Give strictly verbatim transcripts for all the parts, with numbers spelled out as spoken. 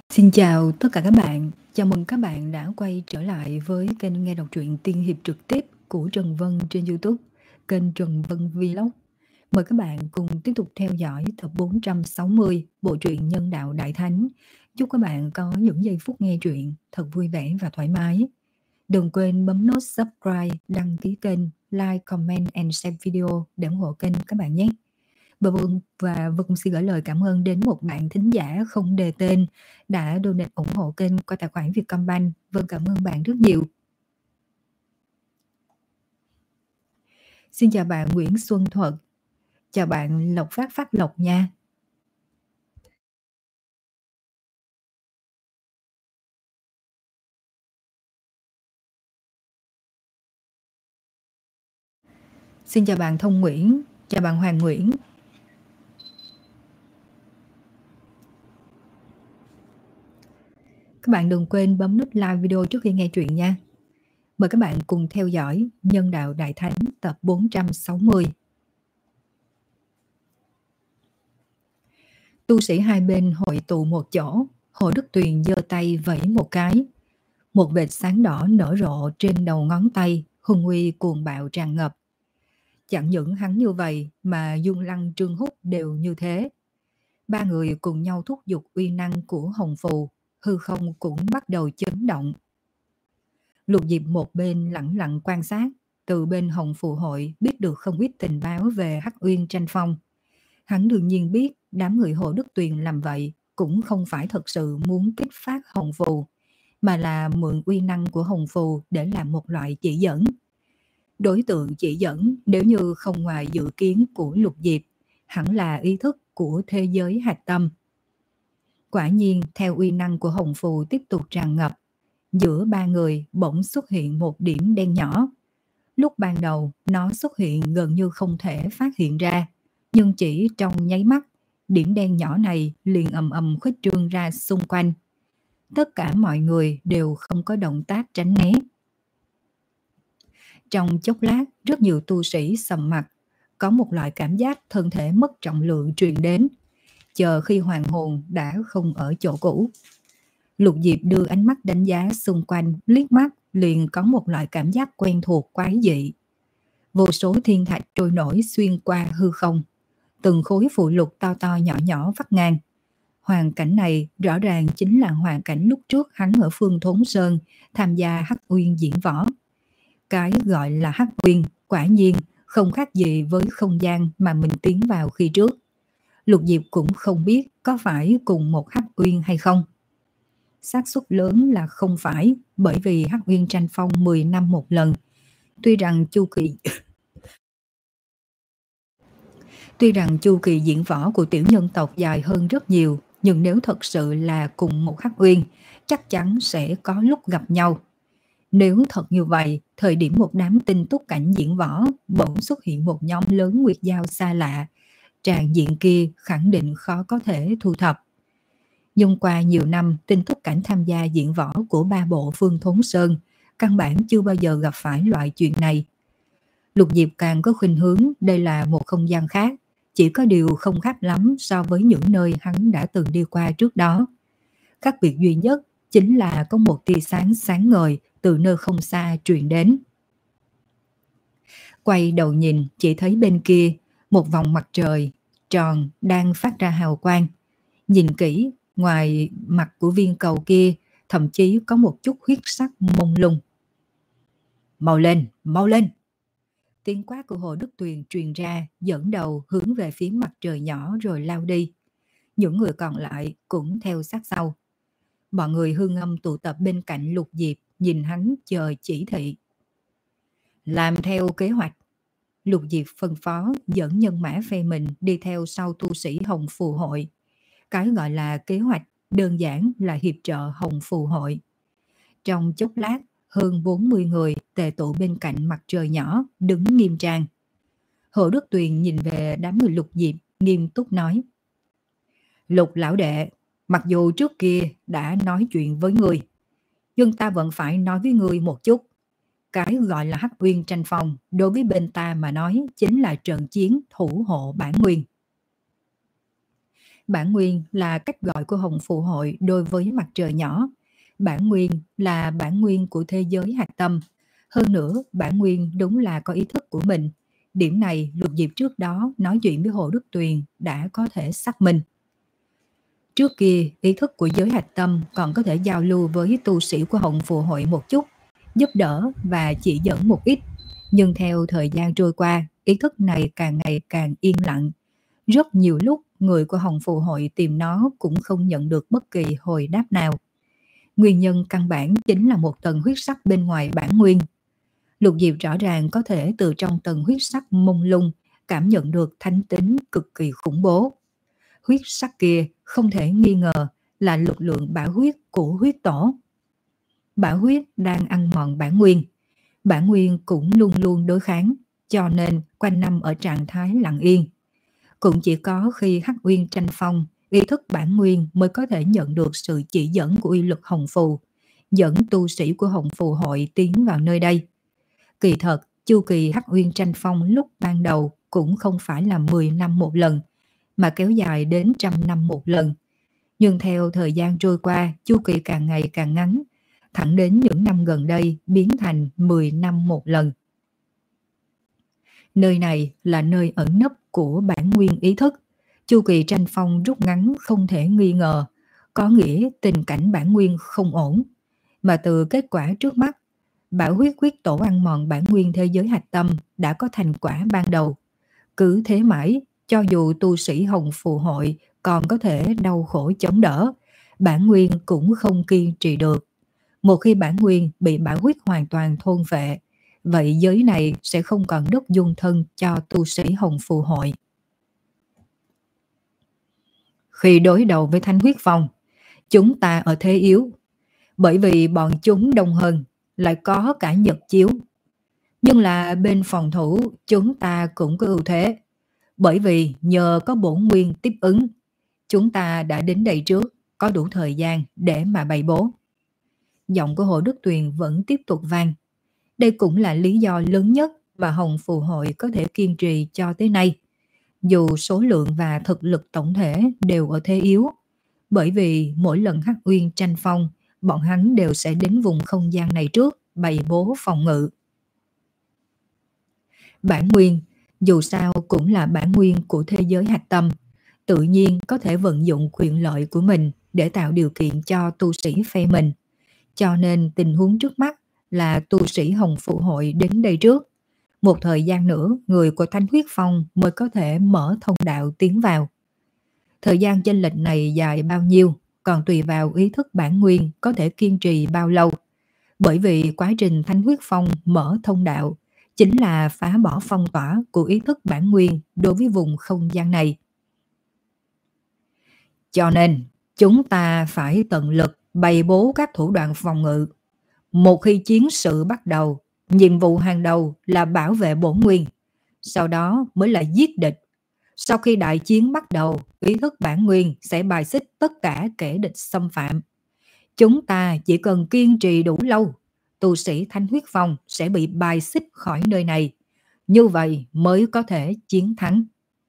Xin chào tất cả các bạn, chào mừng các bạn đã quay trở lại với kênh nghe đọc truyện tiên hiệp trực tiếp của Trần Vân trên YouTube, kênh Trần Vân Vlog. Mời các bạn cùng tiếp tục theo dõi tập bốn trăm sáu mươi bộ truyện Nhân đạo Đại Thánh. Chúc các bạn có những giây phút nghe truyện thật vui vẻ và thoải mái. Đừng quên bấm nút subscribe, đăng ký kênh, like, comment and share video để ủng hộ kênh các bạn nhé. Và Vân, và Vân xin gửi lời cảm ơn đến một bạn thính giả không đề tên đã donate ủng hộ kênh qua tài khoản Vietcombank. Vân cảm ơn bạn rất nhiều. Xin chào bạn Nguyễn Xuân Thuật. Chào bạn Lộc Phát Phát Lộc nha. Xin chào bạn Thông Nguyễn. Chào bạn Hoàng Nguyễn. Các bạn đừng quên bấm nút like video trước khi nghe truyện nha. Mời các bạn cùng theo dõi Nhân đạo Đại Thánh tập bốn trăm sáu mươi. Tu sĩ hai bên hội tụ một chỗ, Hồ Đức Tuyền giơ tay vẫy một cái. Một vệt sáng đỏ nở rộ trên đầu ngón tay, hung uy cuồng bạo tràn ngập. Chẳng những hắn như vậy mà Dung Lăng Trương Húc đều như thế. Ba người cùng nhau thúc giục uy năng của Hồng Phù, hư không cũng bắt đầu chấn động. Lục Diệp một bên lặng lặng quan sát, từ bên Hồng Phù hội biết được không ít tình báo về Hắc Uyên Tranh Phong. Hắn đương nhiên biết đám người Hồ Đức Tuyền làm vậy cũng không phải thật sự muốn kích phát Hồng Phù, mà là mượn uy năng của Hồng Phù để làm một loại chỉ dẫn. Đối tượng chỉ dẫn nếu như không ngoài dự kiến của Lục Diệp, hẳn là ý thức của thế giới hạch tâm. Quả nhiên, theo uy năng của Hồng Phù tiếp tục tràn ngập, giữa ba người bỗng xuất hiện một điểm đen nhỏ. Lúc ban đầu, nó xuất hiện gần như không thể phát hiện ra, nhưng chỉ trong nháy mắt, điểm đen nhỏ này liền ầm ầm khuếch trương ra xung quanh. Tất cả mọi người đều không có động tác tránh né. Trong chốc lát, rất nhiều tu sĩ sầm mặt, có một loại cảm giác thân thể mất trọng lượng truyền đến, chờ khi hoàn hồn đã không ở chỗ cũ. Lục Diệp đưa ánh mắt đánh giá xung quanh, liếc mắt liền có một loại cảm giác quen thuộc quái dị. Vô số thiên thạch trôi nổi xuyên qua hư không, từng khối phụ lục to to nhỏ nhỏ vắt ngang. Hoàn cảnh này rõ ràng chính là hoàn cảnh lúc trước hắn ở Phương Thốn Sơn tham gia Hắc Uyên diễn võ. Cái gọi là Hắc Uyên quả nhiên không khác gì với không gian mà mình tiến vào khi trước. Lục Diệp cũng không biết có phải cùng một Hắc Uyên hay không. Xác suất lớn là không phải, bởi vì Hắc Uyên Tranh Phong mười năm một lần. Tuy rằng chu kỳ Tuy rằng chu kỳ diễn võ của tiểu nhân tộc dài hơn rất nhiều, nhưng nếu thật sự là cùng một Hắc Uyên, chắc chắn sẽ có lúc gặp nhau. Nếu thật như vậy, thời điểm một đám tinh túc cảnh diễn võ bỗng xuất hiện một nhóm lớn nguyệt giao xa lạ, tràng diện kia khẳng định khó có thể thu thập. Nhưng qua nhiều năm tinh túc cảnh tham gia diễn võ của ba bộ Phương Thốn Sơn, căn bản chưa bao giờ gặp phải loại chuyện này. Lục Diệp càng có khuynh hướng đây là một không gian khác, chỉ có điều không khác lắm so với những nơi hắn đã từng đi qua trước đó. Khác biệt duy nhất chính là có một tia sáng sáng ngời từ nơi không xa truyền đến. Quay đầu nhìn, chỉ thấy bên kia một vòng mặt trời tròn đang phát ra hào quang. Nhìn kỹ, ngoài mặt của viên cầu kia thậm chí có một chút huyết sắc mông lung. Mau lên, mau lên! Tiếng quát của Hồ Đức Tuyền truyền ra, dẫn đầu hướng về phía mặt trời nhỏ rồi lao đi. Những người còn lại cũng theo sát sau. Mọi người hương âm tụ tập bên cạnh Lục Diệp, nhìn hắn chờ chỉ thị. Làm theo kế hoạch. Lục Diệp phân phó dẫn nhân mã phe mình đi theo sau tu sĩ Hồng Phù hội. Cái gọi là kế hoạch đơn giản là hiệp trợ Hồng Phù hội. Trong chốc lát, hơn bốn mươi người tề tụ bên cạnh mặt trời nhỏ, đứng nghiêm trang. Hồ Đức Tuyền nhìn về đám người Lục Diệp, nghiêm túc nói. Lục lão đệ, mặc dù trước kia đã nói chuyện với người, nhưng ta vẫn phải nói với người một chút. Cái gọi là Hắc Uyên Tranh Phong, đối với bên ta mà nói chính là trận chiến thủ hộ bản nguyên. Bản nguyên là cách gọi của Hồng Phù Hội đối với mặt trời nhỏ. Bản nguyên là bản nguyên của thế giới hạt tâm. Hơn nữa, bản nguyên đúng là có ý thức của mình. Điểm này Lục Diệp trước đó nói chuyện với Hồ Đức Tuyền đã có thể xác minh. Trước kia, ý thức của giới hạch tâm còn có thể giao lưu với tu sĩ của Hồng Phù Hội một chút, giúp đỡ và chỉ dẫn một ít. Nhưng theo thời gian trôi qua, ý thức này càng ngày càng yên lặng. Rất nhiều lúc, người của Hồng Phù Hội tìm nó cũng không nhận được bất kỳ hồi đáp nào. Nguyên nhân căn bản chính là một tầng huyết sắc bên ngoài bản nguyên. Lục Diệp rõ ràng có thể từ trong tầng huyết sắc mông lung cảm nhận được thánh tính cực kỳ khủng bố. Huyết sắc kia không thể nghi ngờ là lực lượng bão huyết của huyết tổ. Bão huyết đang ăn mòn bản nguyên. Bản nguyên cũng luôn luôn đối kháng, cho nên quanh năm ở trạng thái lặng yên. Cũng chỉ có khi Hắc Uyên tranh phong, ý thức bản nguyên mới có thể nhận được sự chỉ dẫn của uy lực Hồng Phù, dẫn tu sĩ của Hồng Phù Hội tiến vào nơi đây. Kỳ thật, chu kỳ Hắc Uyên tranh phong lúc ban đầu cũng không phải là mười năm một lần, mà kéo dài đến trăm năm một lần. Nhưng theo thời gian trôi qua, chu kỳ càng ngày càng ngắn, thẳng đến những năm gần đây biến thành mười năm một lần. Nơi này là nơi ẩn nấp của bản nguyên ý thức. Chu kỳ tranh phong rút ngắn không thể nghi ngờ, có nghĩa tình cảnh bản nguyên không ổn. Mà từ kết quả trước mắt, bão huyết huyết tổ ăn mòn bản nguyên thế giới hạch tâm đã có thành quả ban đầu. Cứ thế mãi, cho dù tu sĩ Hồng Phù Hội còn có thể đau khổ chống đỡ, bản nguyên cũng không kiên trì được. Một khi bản nguyên bị bão huyết hoàn toàn thôn phệ, vậy giới này sẽ không còn đất dung thân cho tu sĩ Hồng Phù Hội. Khi đối đầu với Thanh Huyết Phong, chúng ta ở thế yếu, bởi vì bọn chúng đông hơn, lại có cả nhật chiếu. Nhưng là bên phòng thủ chúng ta cũng có ưu thế, bởi vì nhờ có bổn nguyên tiếp ứng, chúng ta đã đến đây trước, có đủ thời gian để mà bày bố. Giọng của Hồ Đức Tuyền vẫn tiếp tục vang. Đây cũng là lý do lớn nhất mà Hồng Phù Hội có thể kiên trì cho tới nay, dù số lượng và thực lực tổng thể đều ở thế yếu, bởi vì mỗi lần Hắc Uyên tranh phong, bọn hắn đều sẽ đến vùng không gian này trước, bày bố phòng ngự. Bản nguyên, dù sao cũng là bản nguyên của thế giới hạch tâm, tự nhiên có thể vận dụng quyền lợi của mình để tạo điều kiện cho tu sĩ phe mình. Cho nên tình huống trước mắt là tu sĩ Hồng Phù Hội đến đây trước. Một thời gian nữa, người của Thanh Huyết Phong mới có thể mở thông đạo tiến vào. Thời gian chênh lệch này dài bao nhiêu, còn tùy vào ý thức bản nguyên có thể kiên trì bao lâu. Bởi vì quá trình Thanh Huyết Phong mở thông đạo chính là phá bỏ phong tỏa của ý thức bản nguyên đối với vùng không gian này. Cho nên, chúng ta phải tận lực bày bố các thủ đoạn phòng ngự. Một khi chiến sự bắt đầu, nhiệm vụ hàng đầu là bảo vệ bổn nguyên, sau đó mới là giết địch. Sau khi đại chiến bắt đầu, ý thức bản nguyên sẽ bài xích tất cả kẻ địch xâm phạm. Chúng ta chỉ cần kiên trì đủ lâu, tu sĩ Thanh Huyết Phong sẽ bị bài xích khỏi nơi này. Như vậy mới có thể chiến thắng.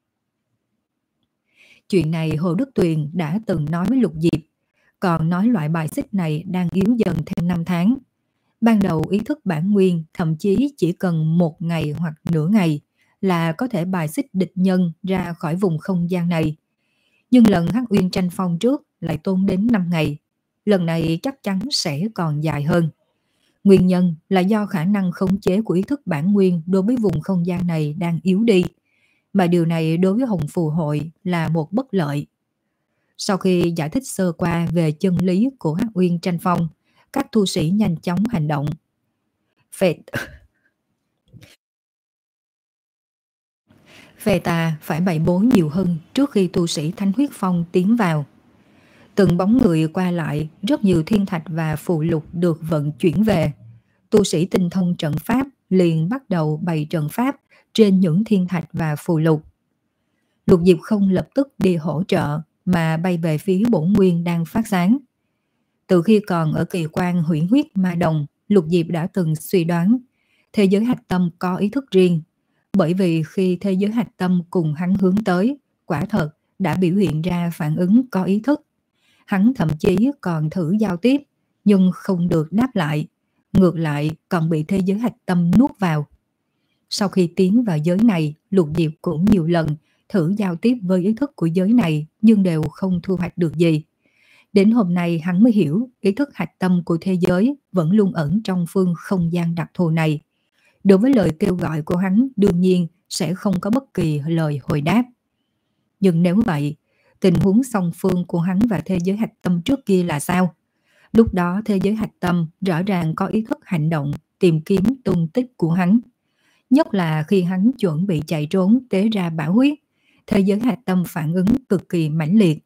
Chuyện này Hồ Đức Tuyền đã từng nói với Lục Diệp, còn nói loại bài xích này đang yếu dần theo năm tháng. Ban đầu ý thức bản nguyên thậm chí chỉ cần một ngày hoặc nửa ngày là có thể bài xích địch nhân ra khỏi vùng không gian này. Nhưng lần Hắc Uyên tranh phong trước lại tốn đến năm ngày. Lần này chắc chắn sẽ còn dài hơn. Nguyên nhân là do khả năng khống chế của ý thức bản nguyên đối với vùng không gian này đang yếu đi. Mà điều này đối với Hồng Phù Hội là một bất lợi. Sau khi giải thích sơ qua về chân lý của Hắc Uyên tranh phong, các tu sĩ nhanh chóng hành động. Phệ... Phệ tà phải bày bố nhiều hơn trước khi tu sĩ Thanh Huyết Phong tiến vào. Từng bóng người qua lại, rất nhiều thiên thạch và phù lục được vận chuyển về. Tu sĩ tinh thông trận pháp liền bắt đầu bày trận pháp trên những thiên thạch và phù lục. Lục Diệp không lập tức đi hỗ trợ mà bay về phía bổn nguyên đang phát sáng. Từ khi còn ở kỳ quan Huyễn Huyết Ma Đồng, Lục Diệp đã từng suy đoán thế giới hạch tâm có ý thức riêng, bởi vì khi thế giới hạch tâm cùng hắn hướng tới, quả thật đã biểu hiện ra phản ứng có ý thức. Hắn thậm chí còn thử giao tiếp, nhưng không được đáp lại, ngược lại còn bị thế giới hạch tâm nuốt vào. Sau khi tiến vào giới này, Lục Diệp cũng nhiều lần thử giao tiếp với ý thức của giới này, nhưng đều không thu hoạch được gì. Đến hôm nay hắn mới hiểu ý thức hạch tâm của thế giới vẫn luôn ẩn trong phương không gian đặc thù này. Đối với lời kêu gọi của hắn, đương nhiên sẽ không có bất kỳ lời hồi đáp. Nhưng nếu vậy, tình huống song phương của hắn và thế giới hạch tâm trước kia là sao? Lúc đó thế giới hạch tâm rõ ràng có ý thức hành động, tìm kiếm tung tích của hắn. Nhất là khi hắn chuẩn bị chạy trốn tế ra bão huyết, thế giới hạch tâm phản ứng cực kỳ mãnh liệt.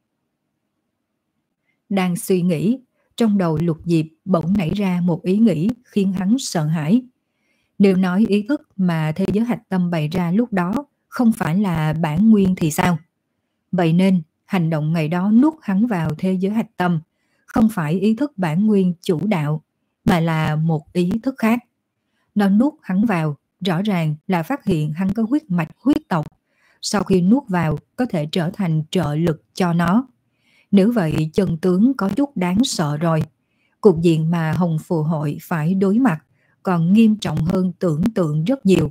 Đang suy nghĩ, trong đầu Lục Diệp bỗng nảy ra một ý nghĩ khiến hắn sợ hãi. Nếu nói ý thức mà thế giới hạch tâm bày ra lúc đó không phải là bản nguyên thì sao? Vậy nên, hành động ngày đó nuốt hắn vào thế giới hạch tâm không phải ý thức bản nguyên chủ đạo, mà là một ý thức khác. Nó nuốt hắn vào, rõ ràng là phát hiện hắn có huyết mạch huyết tộc. Sau khi nuốt vào, có thể trở thành trợ lực cho nó. Nếu vậy, chân tướng có chút đáng sợ rồi. Cục diện mà Hồng Phù Hội phải đối mặt còn nghiêm trọng hơn tưởng tượng rất nhiều.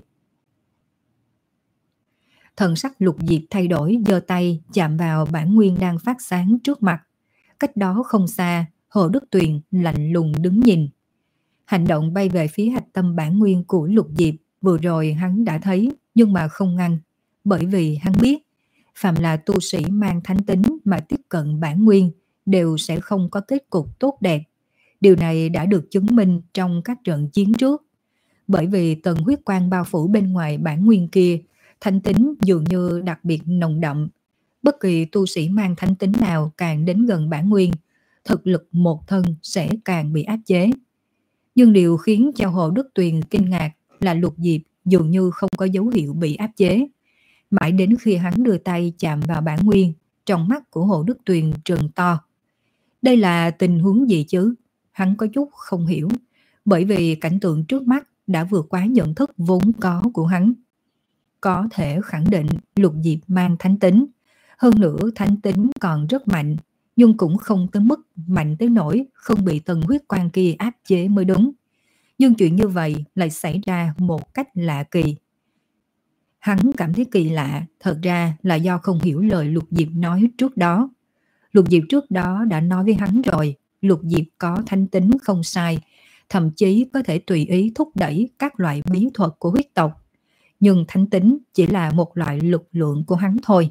Thần sắc Lục Diệp thay đổi, giơ tay chạm vào bản nguyên đang phát sáng trước mặt. Cách đó không xa, Hồ Đức Tuyền lạnh lùng đứng nhìn. Hành động bay về phía hạch tâm bản nguyên của Lục Diệp vừa rồi hắn đã thấy, nhưng mà không ngăn, bởi vì hắn biết phàm là tu sĩ mang thánh tính mà tiếp cận bản nguyên đều sẽ không có kết cục tốt đẹp. Điều này đã được chứng minh trong các trận chiến trước. Bởi vì tầng huyết quang bao phủ bên ngoài bản nguyên kia, thánh tính dường như đặc biệt nồng đậm. Bất kỳ tu sĩ mang thánh tính nào càng đến gần bản nguyên, thực lực một thân sẽ càng bị áp chế. Nhưng điều khiến cho Hồ Đức Tuyền kinh ngạc là Lục Diệp dường như không có dấu hiệu bị áp chế. Mãi đến khi hắn đưa tay chạm vào bản nguyên, trong mắt của Hồ Đức Tuyền trừng to. Đây là tình huống gì chứ? Hắn có chút không hiểu, bởi vì cảnh tượng trước mắt đã vượt quá nhận thức vốn có của hắn. Có thể khẳng định Lục Diệp mang thánh tính, hơn nữa thánh tính còn rất mạnh, nhưng cũng không tới mức mạnh tới nỗi không bị tầng huyết quang kia áp chế mới đúng. Nhưng chuyện như vậy lại xảy ra một cách lạ kỳ. Hắn cảm thấy kỳ lạ, thật ra là do không hiểu lời Lục Diệp nói trước đó. Lục Diệp trước đó đã nói với hắn rồi, Lục Diệp có thánh tính không sai, thậm chí có thể tùy ý thúc đẩy các loại bí thuật của huyết tộc. Nhưng thánh tính chỉ là một loại lực lượng của hắn thôi.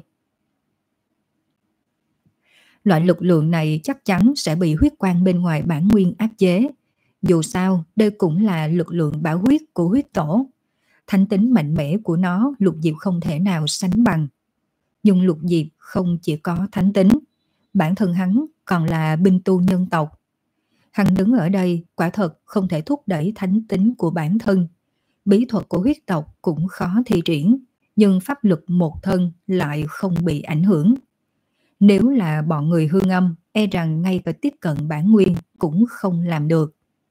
Loại lực lượng này chắc chắn sẽ bị huyết quang bên ngoài bản nguyên áp chế. Dù sao, đây cũng là lực lượng bảo huyết của huyết tổ. Thánh tính mạnh mẽ của nó Lục Diệp không thể nào sánh bằng. Nhưng Lục Diệp không chỉ có thánh tính, bản thân hắn còn là binh tu nhân tộc. Hắn đứng ở đây quả thật không thể thúc đẩy thánh tính của bản thân. Bí thuật của huyết tộc cũng khó thi triển, nhưng pháp lực một thân lại không bị ảnh hưởng. Nếu là bọn người Hương Âm, e rằng ngay cả tiếp cận bản nguyên cũng không làm được.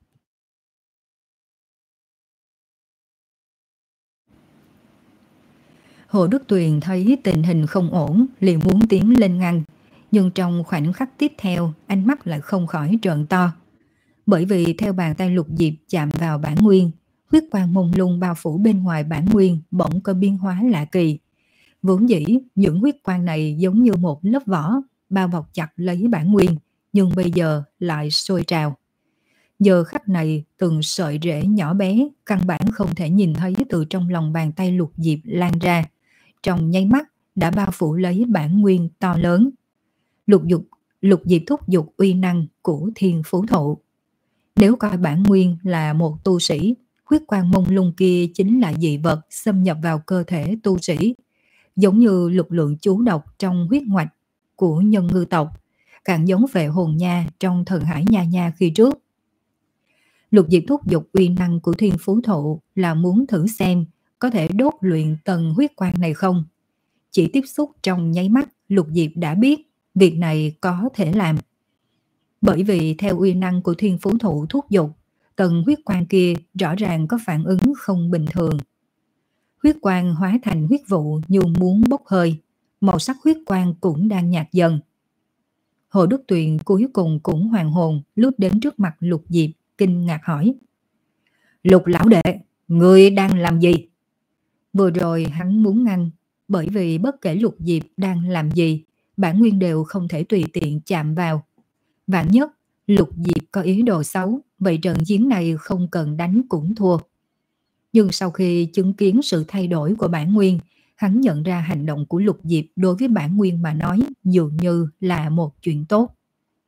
Hồ Đức Tuyền thấy tình hình không ổn, liền muốn tiến lên ngăn, nhưng trong khoảnh khắc tiếp theo, ánh mắt lại không khỏi trợn to. Bởi vì theo bàn tay Lục Diệp chạm vào bản nguyên, huyết quang mông lung bao phủ bên ngoài bản nguyên bỗng có biến hóa lạ kỳ. Vốn dĩ, những huyết quang này giống như một lớp vỏ, bao bọc chặt lấy bản nguyên, nhưng bây giờ lại sôi trào. Giờ khắc này, từng sợi rễ nhỏ bé, căn bản không thể nhìn thấy từ trong lòng bàn tay Lục Diệp lan ra. Trong nháy mắt, đã bao phủ lấy bản nguyên to lớn. Lục dục, Lục Diệp thúc giục uy năng của Thiên Phú Thụ. Nếu coi bản nguyên là một tu sĩ, huyết quang mông lung kia chính là dị vật xâm nhập vào cơ thể tu sĩ, giống như lực lượng chú độc trong huyết ngoạch của nhân ngư tộc, càng giống về hồn nha trong thần hải nha nha khi trước. Lục Diệp thúc giục uy năng của Thiên Phú Thụ là muốn thử xem có thể đốt luyện tầng huyết quang này không. Chỉ tiếp xúc trong nháy mắt, Lục Diệp đã biết việc này có thể làm. Bởi vì theo uy năng của Thiên Phú Thụ thúc giục, tầng huyết quang kia rõ ràng có phản ứng không bình thường. Huyết quang hóa thành huyết vụ như muốn bốc hơi, màu sắc huyết quang cũng đang nhạt dần. Hồ Đức Tuyền cuối cùng cũng hoàn hồn, lướt đến trước mặt Lục Diệp, kinh ngạc hỏi: Lục lão đệ, ngươi đang làm gì? Vừa rồi hắn muốn ngăn, bởi vì bất kể Lục Diệp đang làm gì, bản nguyên đều không thể tùy tiện chạm vào. Vạn nhất, Lục Diệp có ý đồ xấu, vậy trận chiến này không cần đánh cũng thua. Nhưng sau khi chứng kiến sự thay đổi của bản nguyên, hắn nhận ra hành động của Lục Diệp đối với bản nguyên mà nói dường như là một chuyện tốt.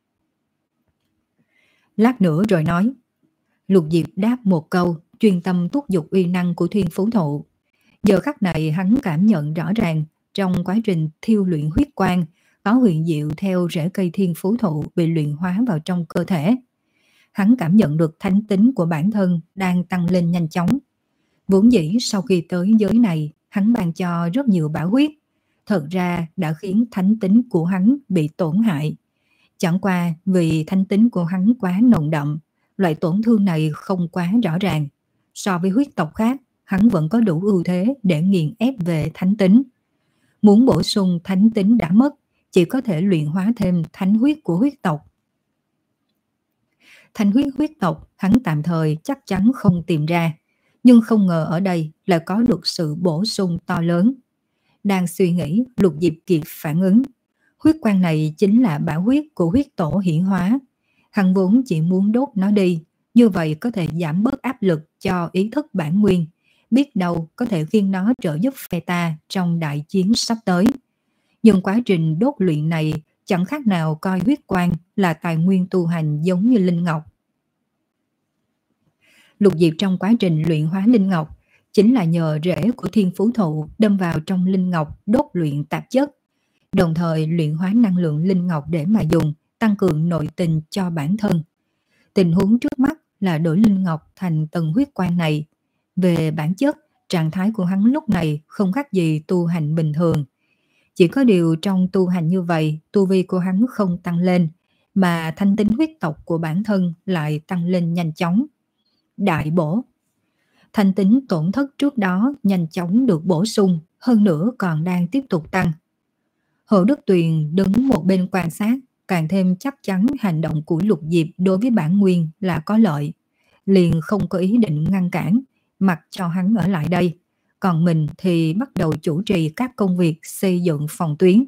Lát nữa rồi nói. Lục Diệp đáp một câu, chuyên tâm thúc giục uy năng của Thiên Phú Thụ. Giờ khắc này hắn cảm nhận rõ ràng, trong quá trình thiêu luyện huyết quang, có huyền diệu theo rễ cây Thiên Phú Thụ bị luyện hóa vào trong cơ thể. Hắn cảm nhận được thánh tính của bản thân đang tăng lên nhanh chóng. Vốn dĩ sau khi tới giới này, hắn ban cho rất nhiều bảo huyết, thật ra đã khiến thánh tính của hắn bị tổn hại. Chẳng qua vì thánh tính của hắn quá nồng đậm, loại tổn thương này không quá rõ ràng. So với huyết tộc khác, hắn vẫn có đủ ưu thế để nghiền ép về thánh tính. Muốn bổ sung thánh tính đã mất, chỉ có thể luyện hóa thêm thánh huyết của huyết tộc. Thánh huyết huyết tộc hắn tạm thời chắc chắn không tìm ra, nhưng không ngờ ở đây lại có được sự bổ sung to lớn. Đang suy nghĩ, Lục Diệp kịp phản ứng. Huyết quang này chính là bảo huyết của huyết tổ hiển hóa. Hắn vốn chỉ muốn đốt nó đi, như vậy có thể giảm bớt áp lực cho ý thức bản nguyên, biết đâu có thể khiến nó trợ giúp phe ta trong đại chiến sắp tới. Nhưng quá trình đốt luyện này chẳng khác nào coi huyết quang là tài nguyên tu hành giống như linh ngọc. Lục Diệp trong quá trình luyện hóa linh ngọc chính là nhờ rễ của Thiên Phú Thụ đâm vào trong linh ngọc đốt luyện tạp chất, đồng thời luyện hóa năng lượng linh ngọc để mà dùng, tăng cường nội tình cho bản thân. Tình huống trước mắt là đổi linh ngọc thành tầng huyết quang này. Về bản chất, trạng thái của hắn lúc này không khác gì tu hành bình thường. Chỉ có điều trong tu hành như vậy, tu vi của hắn không tăng lên, mà thanh tính huyết tộc của bản thân lại tăng lên nhanh chóng. Đại bổ. Thanh tính tổn thất trước đó nhanh chóng được bổ sung, hơn nữa còn đang tiếp tục tăng. Hồ Đức Tuyền đứng một bên quan sát, càng thêm chắc chắn hành động của Lục Diệp đối với bản nguyên là có lợi. Liền không có ý định ngăn cản, mặc cho hắn ở lại đây. Còn mình thì bắt đầu chủ trì các công việc xây dựng phòng tuyến.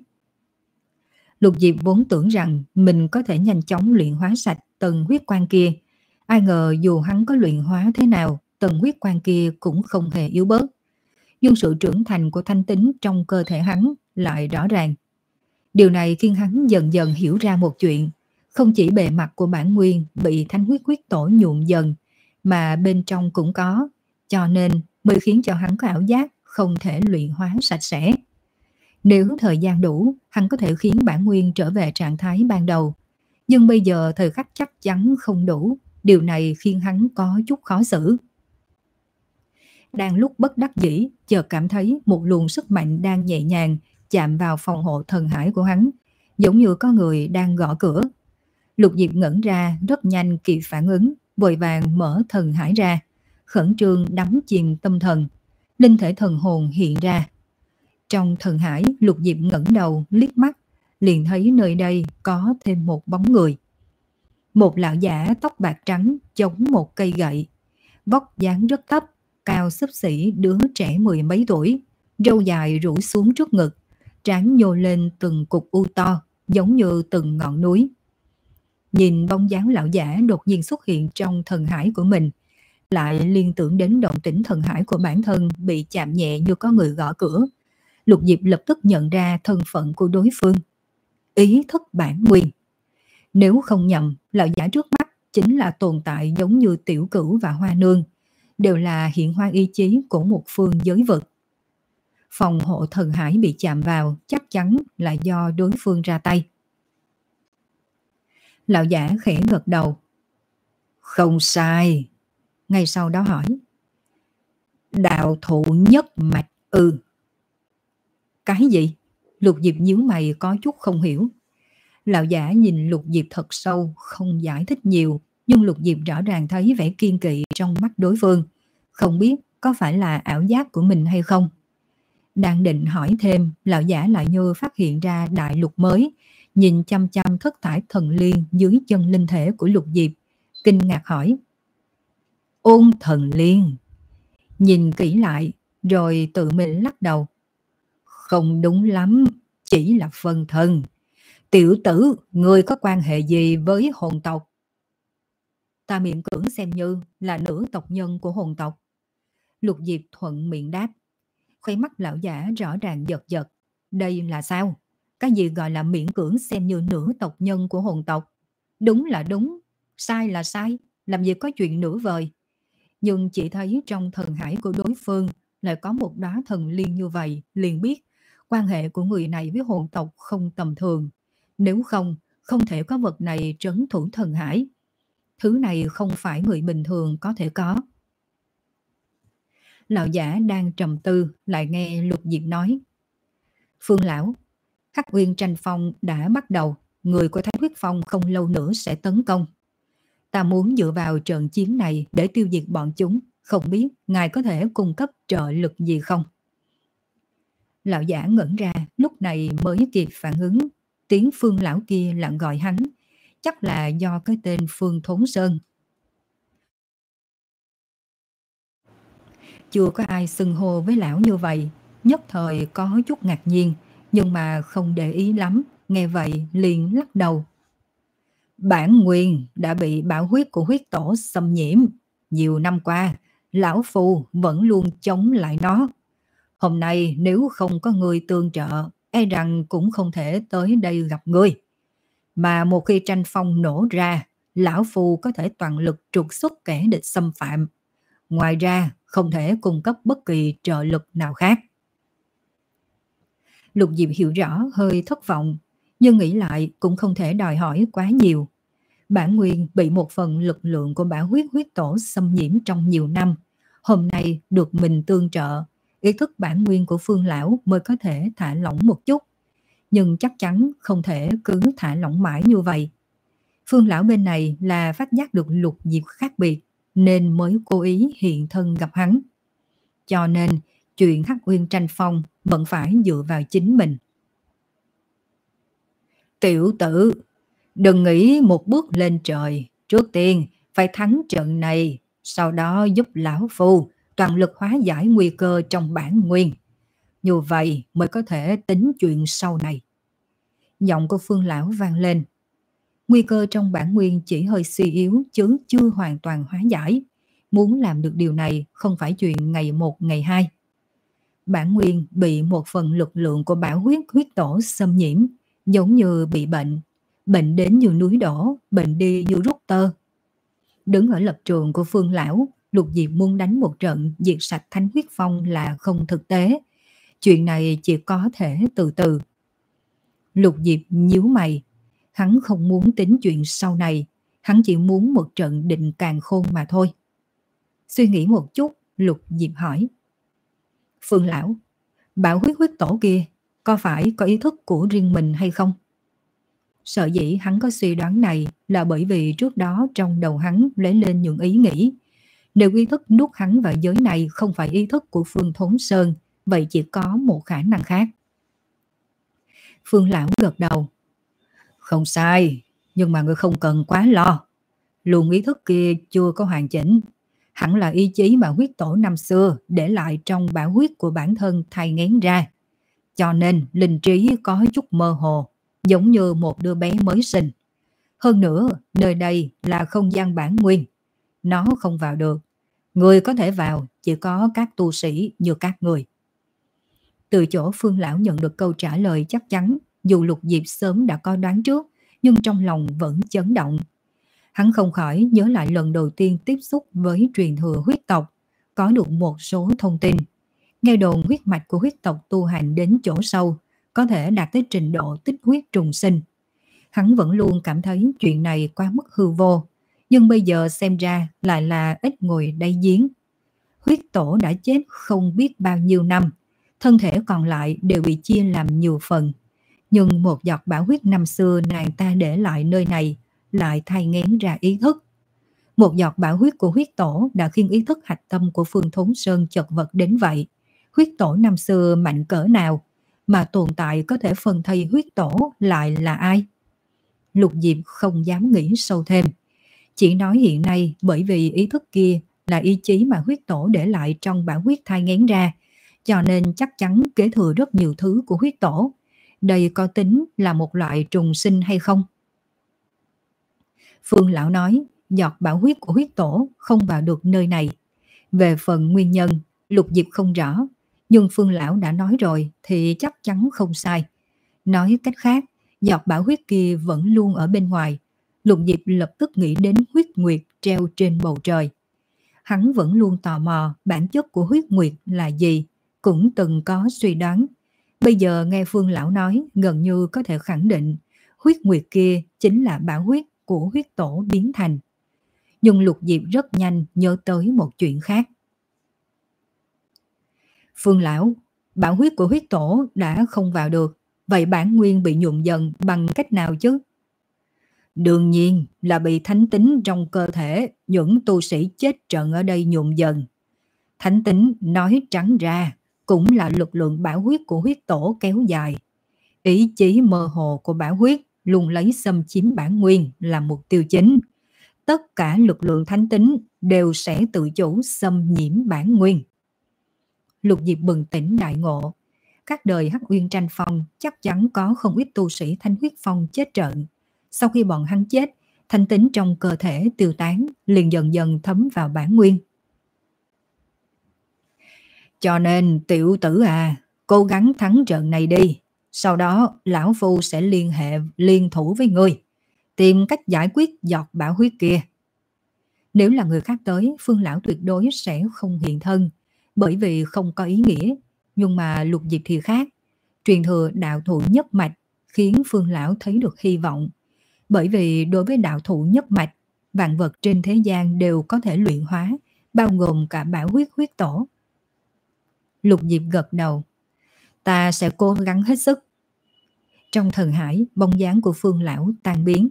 Lục Diệp vốn tưởng rằng mình có thể nhanh chóng luyện hóa sạch tầng huyết quang kia. Ai ngờ dù hắn có luyện hóa thế nào, tầng huyết quang kia cũng không hề yếu bớt. Nhưng sự trưởng thành của thanh tính trong cơ thể hắn lại rõ ràng. Điều này khiến hắn dần dần hiểu ra một chuyện. Không chỉ bề mặt của bản nguyên bị thánh huyết huyết tổ nhuộm dần, mà bên trong cũng có, cho nên mới khiến cho hắn có ảo giác không thể luyện hóa sạch sẽ. Nếu thời gian đủ, hắn có thể khiến bản nguyên trở về trạng thái ban đầu. Nhưng bây giờ thời khắc chắc chắn không đủ, điều này khiến hắn có chút khó xử. Đang lúc bất đắc dĩ, chợt cảm thấy một luồng sức mạnh đang nhẹ nhàng chạm vào phòng hộ thần hải của hắn, giống như có người đang gõ cửa. Lục Diệp ngẩn ra, rất nhanh kịp phản ứng, vội vàng mở thần hải ra, khẩn trương đắm chìm tâm thần. Linh thể thần hồn hiện ra. Trong thần hải, Lục Diệp ngẩng đầu liếc mắt, liền thấy nơi đây có thêm một bóng người. Một lão giả tóc bạc trắng chống một cây gậy, vóc dáng rất thấp, cao xấp xỉ đứa trẻ mười mấy tuổi, râu dài rủ xuống trước ngực, trán nhô lên từng cục u to, giống như từng ngọn núi. Nhìn bóng dáng lão giả đột nhiên xuất hiện trong thần hải của mình, lại liên tưởng đến động tĩnh thần hải của bản thân bị chạm nhẹ như có người gõ cửa. Lục Diệp lập tức nhận ra thân phận của đối phương. Ý thức bản nguyên. Nếu không nhầm, lão giả trước mắt chính là tồn tại giống như Tiểu Cửu và Hoa Nương, đều là hiện hóa ý chí của một phương giới vực. Phòng hộ thần hải bị chạm vào chắc chắn là do đối phương ra tay. Lão giả khẽ gật đầu. Không sai. Ngay sau đó hỏi. Đạo thụ nhất mạch ư? Cái gì? Lục Diệp nhíu mày có chút không hiểu. Lão giả nhìn Lục Diệp thật sâu, không giải thích nhiều, nhưng Lục Diệp rõ ràng thấy vẻ kiên kỵ trong mắt đối phương. Không biết có phải là ảo giác của mình hay không? Đang định hỏi thêm, lão giả lại như phát hiện ra đại lục mới, nhìn chăm chăm thất thải thần liên dưới chân linh thể của Lục Diệp, kinh ngạc hỏi: Ôn thần liên? Nhìn kỹ lại, rồi tự mình lắc đầu: Không đúng lắm, chỉ là phân thân. Tiểu tử, ngươi có quan hệ gì với hồn tộc? Ta miễn cưỡng xem như là nữ tộc nhân của hồn tộc. Lục Diệp thuận miệng đáp. Khóe mắt lão giả rõ ràng giật giật. Đây là sao? Cái gì gọi là miễn cưỡng xem như nữ tộc nhân của hồn tộc? Đúng là đúng, sai là sai, làm gì có chuyện nửa vời. Nhưng chỉ thấy trong thần hải của đối phương lại có một đóa thần liên như vậy, liền biết quan hệ của người này với hồn tộc không tầm thường. Nếu không, không thể có vật này trấn thủ thần hải. Thứ này không phải người bình thường có thể có. Lão giả đang trầm tư, lại nghe Lục Diệp nói: Phương lão, Hắc Uyên tranh phong đã bắt đầu, người của Thái Huyết Phong không lâu nữa sẽ tấn công. Ta muốn dựa vào trận chiến này để tiêu diệt bọn chúng, không biết ngài có thể cung cấp trợ lực gì không? Lão giả ngẩn ra, lúc này mới kịp phản ứng, tiếng Phương lão kia lặng gọi hắn, chắc là do cái tên Phương Thốn Sơn. Chưa có ai xưng hô với lão như vậy, nhất thời có chút ngạc nhiên, nhưng mà không để ý lắm, nghe vậy liền lắc đầu. Bản nguyên đã bị bão huyết của huyết tổ xâm nhiễm. Nhiều năm qua, lão phu vẫn luôn chống lại nó. Hôm nay nếu không có người tương trợ, e rằng cũng không thể tới đây gặp ngươi. Mà một khi tranh phong nổ ra, lão phu có thể toàn lực trục xuất kẻ địch xâm phạm. Ngoài ra, không thể cung cấp bất kỳ trợ lực nào khác. Lục Diệp hiểu rõ, hơi thất vọng, nhưng nghĩ lại cũng không thể đòi hỏi quá nhiều. Bản nguyên bị một phần lực lượng của bão huyết huyết tổ xâm nhiễm trong nhiều năm. Hôm nay được mình tương trợ, ý thức bản nguyên của Phương lão mới có thể thả lỏng một chút. Nhưng chắc chắn không thể cứ thả lỏng mãi như vậy. Phương lão bên này là phát giác được Lục Diệp khác biệt, nên mới cố ý hiện thân gặp hắn. Cho nên chuyện Hắc Uyên tranh phong vẫn phải dựa vào chính mình. Tiểu tử, đừng nghĩ một bước lên trời, trước tiên phải thắng trận này, sau đó giúp lão phu toàn lực hóa giải nguy cơ trong bản nguyên. Như vậy mới có thể tính chuyện sau này. Giọng của Phương lão vang lên. Nguy cơ trong bản nguyên chỉ hơi suy yếu chứ chưa hoàn toàn hóa giải. Muốn làm được điều này không phải chuyện ngày một ngày hai. Bản nguyên bị một phần lực lượng của bão huyết huyết tổ xâm nhiễm, giống như bị bệnh. Bệnh đến như núi đổ, bệnh đi như rút tơ. Đứng ở lập trường của Phương lão, Lục Diệp muốn đánh một trận diệt sạch Thánh Huyết Phong là không thực tế. Chuyện này chỉ có thể từ từ. Lục Diệp nhíu mày. Hắn không muốn tính chuyện sau này, hắn chỉ muốn một trận định càn khôn mà thôi. Suy nghĩ một chút, Lục Diệp hỏi. Phương lão, bão huyết huyết tổ kia có phải có ý thức của riêng mình hay không? Sợ dĩ hắn có suy đoán này là bởi vì trước đó trong đầu hắn lấy lên những ý nghĩ. Nếu ý thức nuốt hắn vào giới này không phải ý thức của Phương Thốn Sơn, vậy chỉ có một khả năng khác. Phương lão gật đầu. Không sai, nhưng mà ngươi không cần quá lo. Luồng ý thức kia chưa có hoàn chỉnh. Hẳn là ý chí mà huyết tổ năm xưa để lại trong bão huyết của bản thân thay ngén ra. Cho nên linh trí có chút mơ hồ, giống như một đứa bé mới sinh. Hơn nữa, nơi đây là không gian bản nguyên. Nó không vào được. Người có thể vào chỉ có các tu sĩ như các người. Từ chỗ Phương lão nhận được câu trả lời chắc chắn, dù Lục Diệp sớm đã có đoán trước, nhưng trong lòng vẫn chấn động. Hắn không khỏi nhớ lại lần đầu tiên tiếp xúc với truyền thừa huyết tộc, có được một số thông tin. Nghe đồn huyết mạch của huyết tộc tu hành đến chỗ sâu, có thể đạt tới trình độ tích huyết trùng sinh. Hắn vẫn luôn cảm thấy chuyện này quá mức hư vô, nhưng bây giờ xem ra lại là ít ngồi đáy giếng. Huyết tổ đã chết không biết bao nhiêu năm, thân thể còn lại đều bị chia làm nhiều phần. Nhưng một giọt bão huyết năm xưa nàng ta để lại nơi này lại thay ngén ra ý thức. Một giọt bão huyết của huyết tổ đã khiến ý thức hạch tâm của Phương Thốn Sơn chật vật đến vậy. huyết tổ năm xưa mạnh cỡ nào, mà tồn tại có thể phân thây huyết tổ lại là ai? Lục Diệp không dám nghĩ sâu thêm, chỉ nói hiện nay bởi vì ý thức kia là ý chí mà huyết tổ để lại trong bảo huyết thai nghén ra, cho nên chắc chắn kế thừa rất nhiều thứ của huyết tổ. Đây có tính là một loại trùng sinh hay không? Phương lão nói, giọt bảo huyết của huyết tổ không vào được nơi này. Về phần nguyên nhân, Lục Diệp không rõ, nhưng Phương lão đã nói rồi thì chắc chắn không sai. Nói cách khác, giọt bảo huyết kia vẫn luôn ở bên ngoài. Lục Diệp lập tức nghĩ đến huyết nguyệt treo trên bầu trời. Hắn vẫn luôn tò mò bản chất của huyết nguyệt là gì, cũng từng có suy đoán. Bây giờ nghe Phương lão nói, gần như có thể khẳng định huyết nguyệt kia chính là bảo huyết của huyết tổ biến thành. Nhưng Lục Diệp rất nhanh nhớ tới một chuyện khác. Phương lão, bảo huyết của huyết tổ đã không vào được, vậy bản nguyên bị nhuộm dần bằng cách nào chứ? Đương nhiên là bị thánh tính trong cơ thể những tu sĩ chết trận ở đây nhuộm dần. Thánh tính nói trắng ra cũng là lực lượng bảo huyết của huyết tổ kéo dài. Ý chí mơ hồ của bảo huyết luôn lấy xâm chiếm bản nguyên là mục tiêu chính. Tất cả lực lượng thánh tính đều sẽ tự chủ xâm nhiễm bản nguyên. Lục Diệp bừng tỉnh đại ngộ. Các đời Hắc Uyên Tranh Phong chắc chắn có không ít tu sĩ Thanh Huyết Phong chết trận. Sau khi bọn hắn chết, thanh tính trong cơ thể tiêu tán, liền dần dần thấm vào bản nguyên. Cho nên tiểu tử à, cố gắng thắng trận này đi. Sau đó lão phu sẽ liên hệ liên thủ với ngươi, tìm cách giải quyết giọt bảo huyết kia. Nếu là người khác tới, Phương lão tuyệt đối sẽ không hiện thân, bởi vì không có ý nghĩa. Nhưng mà Lục Diệp thì khác. Truyền thừa đạo thủ nhất mạch khiến Phương lão thấy được hy vọng. Bởi vì đối với đạo thủ nhất mạch, vạn vật trên thế gian đều có thể luyện hóa, bao gồm cả bảo huyết huyết tổ. Lục Diệp gật đầu. Ta sẽ cố gắng hết sức. Trong thần hải, bóng dáng của Phương lão tan biến.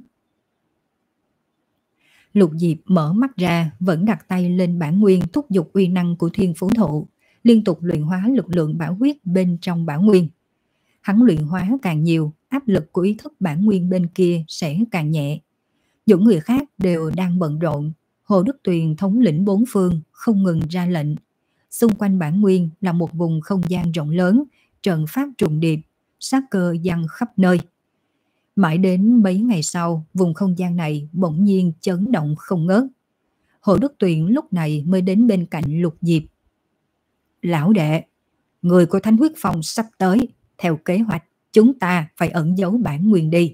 Lục Diệp mở mắt ra, vẫn đặt tay lên bản nguyên thúc giục uy năng của thiên phú thụ, liên tục luyện hóa lực lượng bảo huyết bên trong bản nguyên. Hắn luyện hóa càng nhiều, áp lực của ý thức bản nguyên bên kia sẽ càng nhẹ. Những người khác đều đang bận rộn. Hồ Đức Tuyền thống lĩnh bốn phương, không ngừng ra lệnh. Xung quanh bản nguyên là một vùng không gian rộng lớn, trận pháp trùng điệp, sát cơ giăng khắp nơi. Mãi đến mấy ngày sau, vùng không gian này bỗng nhiên chấn động không ngớt. Hồ Đức Tuyền lúc này mới đến bên cạnh Lục Diệp. Lão đệ, người của Thánh Huyết Phong sắp tới. Theo kế hoạch, chúng ta phải ẩn giấu bản nguyên đi.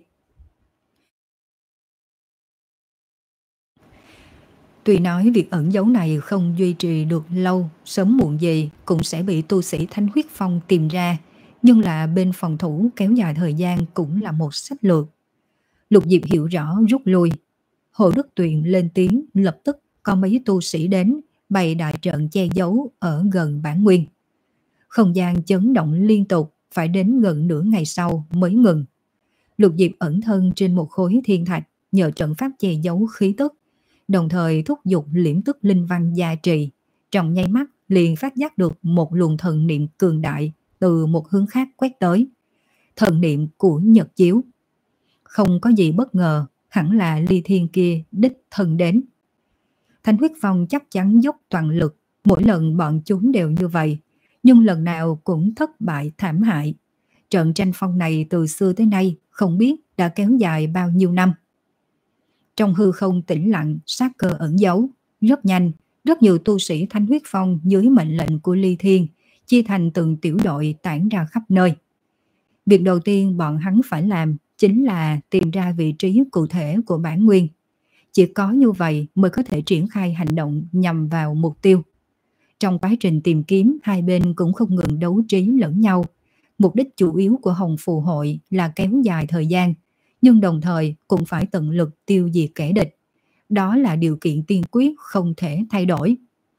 Tuy nói việc ẩn giấu này không duy trì được lâu, sớm muộn gì cũng sẽ bị tu sĩ Thánh Huyết Phong tìm ra, nhưng là bên phòng thủ kéo dài thời gian cũng là một sách lược. Lục Diệp hiểu rõ rút lui. Hồ Đức Tuyền lên tiếng, lập tức có mấy tu sĩ đến, bày đại trận che giấu ở gần bản nguyên. Không gian chấn động liên tục, phải đến gần nửa ngày sau mới ngừng. Lục Diệp ẩn thân trên một khối thiên thạch, nhờ trận pháp che giấu khí tức, đồng thời thúc giục liễm tức linh văn gia trì. Trong nháy mắt liền phát giác được một luồng thần niệm cường đại từ một hướng khác quét tới. Thần niệm của Nhật Chiếu. Không có gì bất ngờ, hẳn là Ly Thiên kia đích thân đến. Thánh Huyết Phong chắc chắn dốc toàn lực, mỗi lần bọn chúng đều như vậy, nhưng lần nào cũng thất bại thảm hại. Trận tranh phong này từ xưa tới nay không biết đã kéo dài bao nhiêu năm. Trong hư không tĩnh lặng, sát cơ ẩn giấu. Rất nhanh, rất nhiều tu sĩ Thánh Huyết Phong dưới mệnh lệnh của Ly Thiên chia thành từng tiểu đội tản ra khắp nơi. Việc đầu tiên bọn hắn phải làm chính là tìm ra vị trí cụ thể của bản nguyên. Chỉ có như vậy mới có thể triển khai hành động nhằm vào mục tiêu. Trong quá trình tìm kiếm, hai bên cũng không ngừng đấu trí lẫn nhau. Mục đích chủ yếu của Hồng Phù Hội là kéo dài thời gian, nhưng đồng thời cũng phải tận lực tiêu diệt kẻ địch. Đó là điều kiện tiên quyết không thể thay đổi.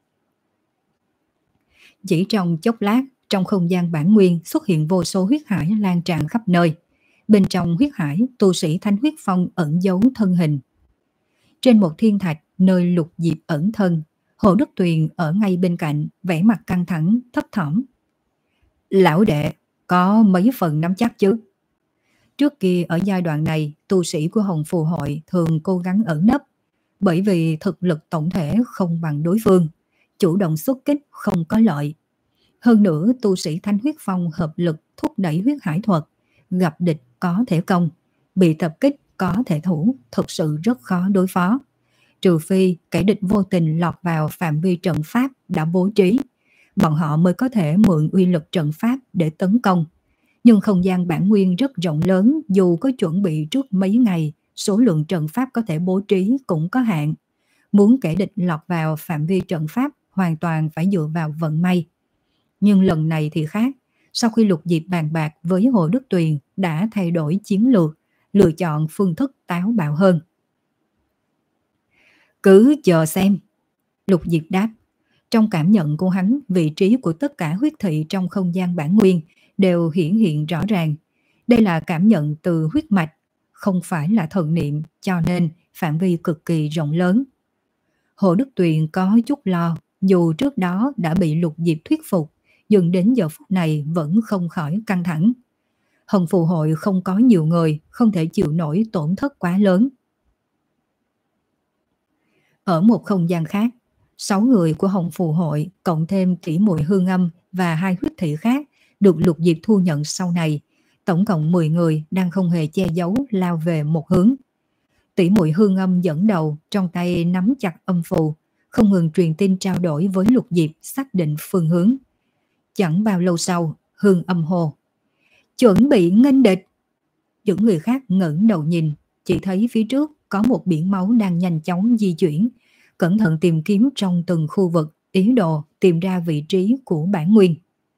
Chỉ trong chốc lát, trong không gian bản nguyên xuất hiện vô số huyết hải lan tràn khắp nơi. Bên trong huyết hải, tu sĩ Thánh Huyết Phong ẩn giấu thân hình. Trên một thiên thạch, nơi Lục Diệp ẩn thân, Hồ Đức Tuyền ở ngay bên cạnh, vẻ mặt căng thẳng, thấp thỏm. Lão đệ có mấy phần nắm chắc chứ? Trước kia ở giai đoạn này, tu sĩ của Hồng Phù Hội thường cố gắng ẩn nấp, bởi vì thực lực tổng thể không bằng đối phương, chủ động xuất kích không có lợi. Hơn nữa, tu sĩ Thánh Huyết Phong hợp lực thúc đẩy huyết hải thuật, gặp địch có thể công, bị tập kích có thể thủ, thực sự rất khó đối phó. Trừ phi kẻ địch vô tình lọt vào phạm vi trận pháp đã bố trí, bọn họ mới có thể mượn uy lực trận pháp để tấn công. Nhưng không gian bản nguyên rất rộng lớn, dù có chuẩn bị trước mấy ngày, số lượng trận pháp có thể bố trí cũng có hạn. Muốn kẻ địch lọt vào phạm vi trận pháp hoàn toàn phải dựa vào vận may. Nhưng lần này thì khác, sau khi Lục Diệp bàn bạc với Hồ Đức Tuyền đã thay đổi chiến lược, lựa chọn phương thức táo bạo hơn. Cứ chờ xem. Lục Diệp đáp. Trong cảm nhận của hắn, vị trí của tất cả huyết thị trong không gian bản nguyên đều hiển hiện rõ ràng. Đây là cảm nhận từ huyết mạch, không phải là thần niệm, cho nên phạm vi cực kỳ rộng lớn. Hồ Đức Tuyền có chút lo, dù trước đó đã bị Lục Diệp thuyết phục, nhưng đến giờ phút này vẫn không khỏi căng thẳng. Hồng Phù Hội không có nhiều người, không thể chịu nổi tổn thất quá lớn. Ở một không gian khác, sáu người của Hồng Phù Hội cộng thêm Tỷ Muội Hương Âm và hai huyết thị khác được Lục Diệp thu nhận sau này, tổng cộng mười người đang không hề che giấu lao về một hướng. Tỷ Muội Hương Âm dẫn đầu, trong tay nắm chặt âm phù, không ngừng truyền tin trao đổi với Lục Diệp xác định phương hướng. Chẳng bao lâu sau, Hương Âm hô: chuẩn bị nghênh địch. Những người khác ngẩng đầu nhìn, chỉ thấy phía trước có một biển máu đang nhanh chóng di chuyển, cẩn thận tìm kiếm trong từng khu vực, ý đồ tìm ra vị trí của bản nguyên.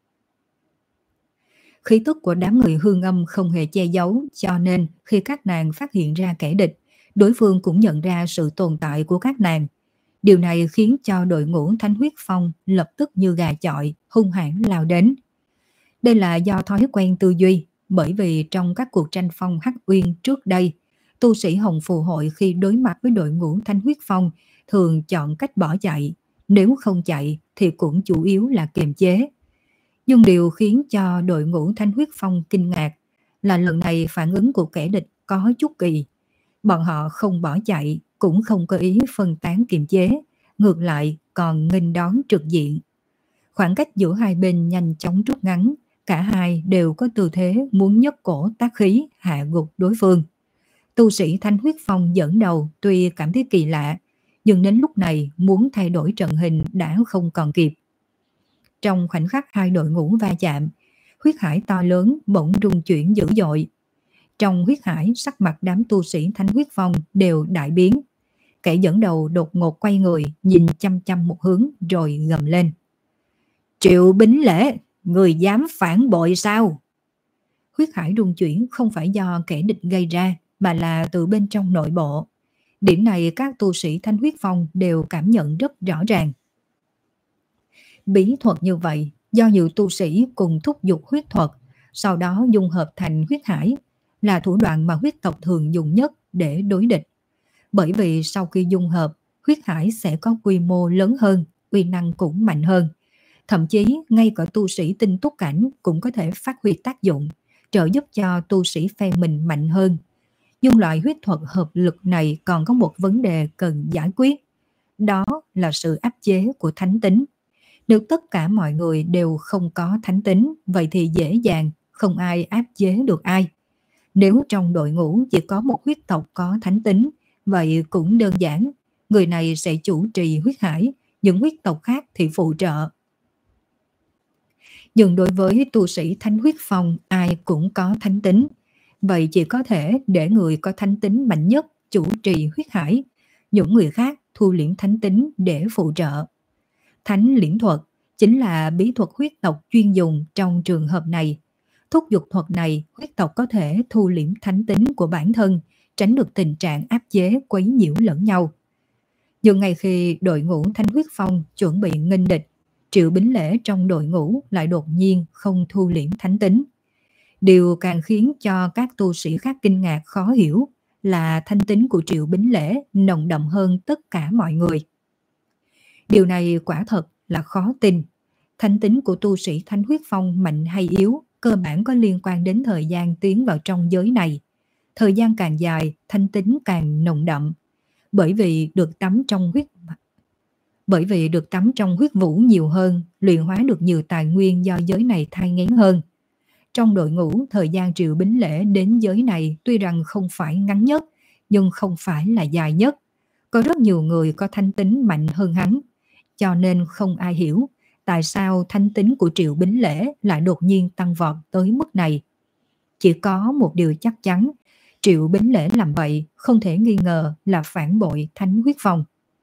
Khí tức của đám người Hương Âm không hề che giấu, cho nên khi các nàng phát hiện ra kẻ địch, đối phương cũng nhận ra sự tồn tại của các nàng. Điều này khiến cho đội ngũ Thánh Huyết Phong lập tức như gà chọi, hung hãn lao đến. Đây là do thói quen tư duy, bởi vì trong các cuộc tranh phong Hắc Uyên trước đây, tu sĩ Hồng Phù Hội khi đối mặt với đội ngũ Thánh Huyết Phong thường chọn cách bỏ chạy, nếu không chạy thì cũng chủ yếu là kiềm chế. Nhưng điều khiến cho đội ngũ Thánh Huyết Phong kinh ngạc là lần này phản ứng của kẻ địch có chút kỳ. Bọn họ không bỏ chạy, cũng không có ý phân tán kiềm chế, ngược lại còn nghênh đón trực diện. Khoảng cách giữa hai bên nhanh chóng rút ngắn, cả hai đều có tư thế muốn nhấc cổ tác khí hạ gục đối phương. Tu sĩ Thánh Huyết Phong dẫn đầu tuy cảm thấy kỳ lạ, nhưng đến lúc này muốn thay đổi trận hình đã không còn kịp. Trong khoảnh khắc hai đội ngũ va chạm, huyết hải to lớn bỗng rung chuyển dữ dội. Trong huyết hải, sắc mặt đám tu sĩ Thánh Huyết Phong đều đại biến. Kẻ dẫn đầu đột ngột quay người, nhìn chăm chăm một hướng rồi gầm lên: Triệu Bính Lễ, người dám phản bội sao? Huyết hải rung chuyển không phải do kẻ địch gây ra, mà là từ bên trong nội bộ. Điểm này các tu sĩ Thánh Huyết Phong đều cảm nhận rất rõ ràng. Bí thuật như vậy, do nhiều tu sĩ cùng thúc giục huyết thuật, sau đó dung hợp thành huyết hải, là thủ đoạn mà huyết tộc thường dùng nhất để đối địch. Bởi vì sau khi dung hợp, huyết hải sẽ có quy mô lớn hơn, uy năng cũng mạnh hơn. Thậm chí ngay cả tu sĩ tinh túc cảnh cũng có thể phát huy tác dụng, trợ giúp cho tu sĩ phe mình mạnh hơn. Nhưng loại huyết thuật hợp lực này còn có một vấn đề cần giải quyết. Đó là sự áp chế của thánh tính. Nếu tất cả mọi người đều không có thánh tính, vậy thì dễ dàng, không ai áp chế được ai. Nếu trong đội ngũ chỉ có một huyết tộc có thánh tính, vậy cũng đơn giản. Người này sẽ chủ trì huyết hải, những huyết tộc khác thì phụ trợ. Nhưng đối với tu sĩ Thánh Huyết Phong, ai cũng có thánh tính. Vậy chỉ có thể để người có thánh tính mạnh nhất chủ trì huyết hải, những người khác thu liễm thánh tính để phụ trợ. Thánh liễn thuật chính là bí thuật huyết tộc chuyên dùng trong trường hợp này. Thúc giục thuật này, huyết tộc có thể thu liễm thánh tính của bản thân, tránh được tình trạng áp chế quấy nhiễu lẫn nhau. Nhưng ngay khi đội ngũ Thánh Huyết Phong chuẩn bị nghênh địch, Triệu Bính Lễ trong đội ngũ lại đột nhiên không thu liễm thánh tính. Điều càng khiến cho các tu sĩ khác kinh ngạc khó hiểu là thánh tính của Triệu Bính Lễ nồng đậm hơn tất cả mọi người. Điều này quả thật là khó tin. Thánh tính của tu sĩ Thánh Huyết Phong mạnh hay yếu cơ bản có liên quan đến thời gian tiến vào trong giới này. Thời gian càng dài, thánh tính càng nồng đậm, bởi vì được tắm trong huyết bởi vì được tắm trong huyết vũ nhiều hơn, luyện hóa được nhiều tài nguyên do giới này thai nghén hơn. Trong đội ngũ, thời gian Triệu Bính Lễ đến giới này tuy rằng không phải ngắn nhất, nhưng không phải là dài nhất. Có rất nhiều người có thánh tính mạnh hơn hắn, cho nên không ai hiểu tại sao thánh tính của Triệu Bính Lễ lại đột nhiên tăng vọt tới mức này. Chỉ có một điều chắc chắn, Triệu Bính Lễ làm vậy không thể nghi ngờ là phản bội Thánh Huyết Phong.